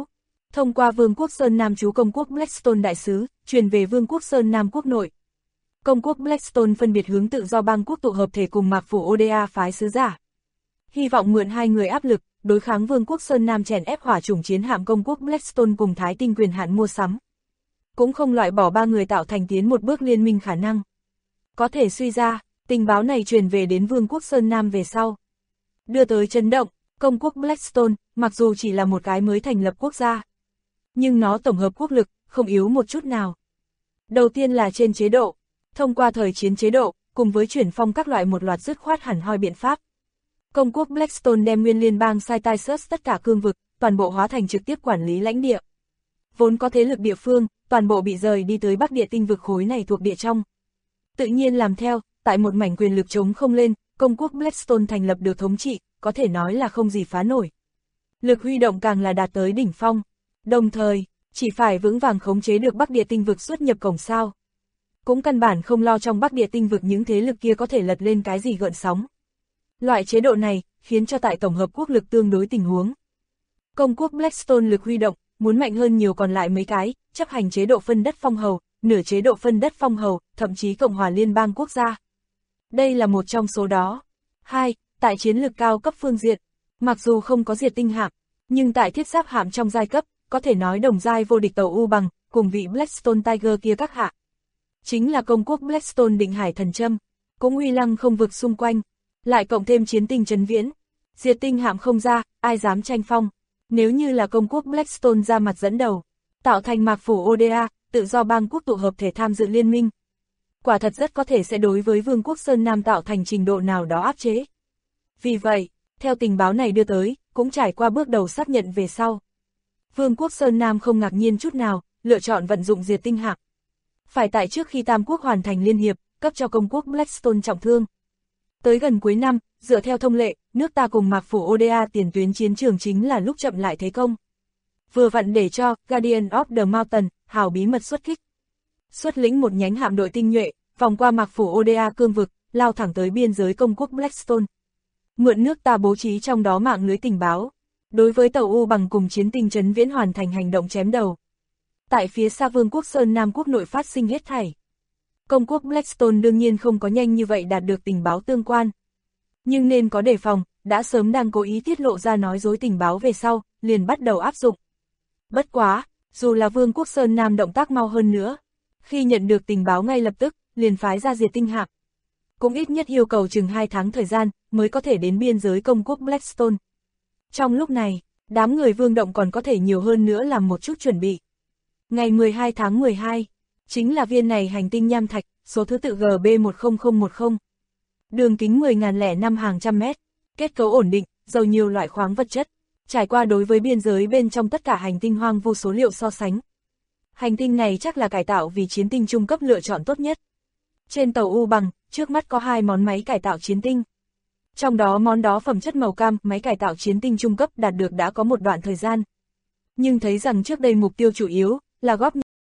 Thông qua Vương quốc Sơn Nam chú công quốc Blackstone đại sứ, truyền về Vương quốc Sơn Nam quốc nội. Công quốc Blackstone phân biệt hướng tự do bang quốc tụ hợp thể cùng Mạc Phủ Oda phái sứ giả. Hy vọng mượn hai người áp lực, đối kháng Vương quốc Sơn Nam chèn ép hỏa chủng chiến hạm công quốc Blackstone cùng Thái Tinh quyền hạn mua sắm. Cũng không loại bỏ ba người tạo thành tiến một bước liên minh khả năng. Có thể suy ra, tình báo này truyền về đến Vương quốc Sơn Nam về sau. Đưa tới chấn động, công quốc Blackstone, mặc dù chỉ là một cái mới thành lập quốc gia. Nhưng nó tổng hợp quốc lực, không yếu một chút nào. Đầu tiên là trên chế độ. Thông qua thời chiến chế độ, cùng với chuyển phong các loại một loạt dứt khoát hẳn hoi biện pháp. Công quốc Blackstone đem nguyên liên bang Cytisus tất cả cương vực, toàn bộ hóa thành trực tiếp quản lý lãnh địa. Vốn có thế lực địa phương, toàn bộ bị rời đi tới Bắc Địa tinh vực khối này thuộc địa trong. Tự nhiên làm theo, tại một mảnh quyền lực chống không lên, công quốc Blackstone thành lập được thống trị, có thể nói là không gì phá nổi. Lực huy động càng là đạt tới đỉnh phong. Đồng thời, chỉ phải vững vàng khống chế được Bắc Địa tinh vực xuất nhập cổng sao. Cũng căn bản không lo trong Bắc Địa tinh vực những thế lực kia có thể lật lên cái gì gợn sóng. Loại chế độ này, khiến cho tại tổng hợp quốc lực tương đối tình huống. Công quốc Blackstone lực huy động, muốn mạnh hơn nhiều còn lại mấy cái, chấp hành chế độ phân đất phong hầu, nửa chế độ phân đất phong hầu, thậm chí Cộng hòa Liên bang quốc gia. Đây là một trong số đó. 2. Tại chiến lược cao cấp phương diện, mặc dù không có diệt tinh hạm, nhưng tại thiết giáp hạm trong giai cấp, có thể nói đồng giai vô địch tàu U bằng, cùng vị Blackstone Tiger kia các hạ. Chính là công quốc Blackstone định hải thần châm, cũng uy lăng không vực xung quanh, lại cộng thêm chiến tinh trấn viễn. Diệt tinh hạm không ra, ai dám tranh phong, nếu như là công quốc Blackstone ra mặt dẫn đầu, tạo thành Mạc Phủ Oda, tự do bang quốc tụ hợp thể tham dự liên minh. Quả thật rất có thể sẽ đối với Vương quốc Sơn Nam tạo thành trình độ nào đó áp chế. Vì vậy, theo tình báo này đưa tới, cũng trải qua bước đầu xác nhận về sau. Vương quốc Sơn Nam không ngạc nhiên chút nào, lựa chọn vận dụng diệt tinh hạm. Phải tại trước khi Tam quốc hoàn thành liên hiệp, cấp cho công quốc Blackstone trọng thương. Tới gần cuối năm, dựa theo thông lệ, nước ta cùng Mạc Phủ Oda tiền tuyến chiến trường chính là lúc chậm lại thế công. Vừa vặn để cho Guardian of the Mountain, hào bí mật xuất kích. Xuất lĩnh một nhánh hạm đội tinh nhuệ, vòng qua Mạc Phủ Oda cương vực, lao thẳng tới biên giới công quốc Blackstone. Mượn nước ta bố trí trong đó mạng lưới tình báo. Đối với tàu U bằng cùng chiến tinh trấn viễn hoàn thành hành động chém đầu. Tại phía xa Vương quốc Sơn Nam quốc nội phát sinh hết thảy. Công quốc Blackstone đương nhiên không có nhanh như vậy đạt được tình báo tương quan. Nhưng nên có đề phòng, đã sớm đang cố ý tiết lộ ra nói dối tình báo về sau, liền bắt đầu áp dụng. Bất quá, dù là Vương quốc Sơn Nam động tác mau hơn nữa, khi nhận được tình báo ngay lập tức, liền phái ra diệt tinh hạm. Cũng ít nhất yêu cầu chừng 2 tháng thời gian, mới có thể đến biên giới công quốc Blackstone. Trong lúc này, đám người Vương động còn có thể nhiều hơn nữa làm một chút chuẩn bị. Ngày 12 tháng 12, chính là viên này hành tinh nham thạch, số thứ tự GB10010. Đường kính 10.005 hàng trăm mét, kết cấu ổn định, giàu nhiều loại khoáng vật chất, trải qua đối với biên giới bên trong tất cả hành tinh hoang vu số liệu so sánh. Hành tinh này chắc là cải tạo vì chiến tinh trung cấp lựa chọn tốt nhất. Trên tàu U bằng, trước mắt có 2 món máy cải tạo chiến tinh. Trong đó món đó phẩm chất màu cam, máy cải tạo chiến tinh trung cấp đạt được đã có một đoạn thời gian. Nhưng thấy rằng trước đây mục tiêu chủ yếu là góp.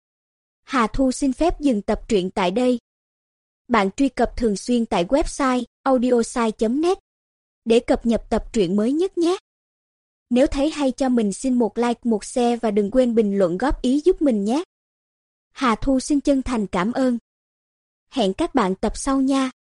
Hà Thu xin phép dừng tập truyện tại đây. Bạn truy cập thường xuyên tại website audiosai.net để cập nhật tập truyện mới nhất nhé. Nếu thấy hay cho mình xin một like, một share và đừng quên bình luận góp ý giúp mình nhé. Hà Thu xin chân thành cảm ơn. Hẹn các bạn tập sau nha.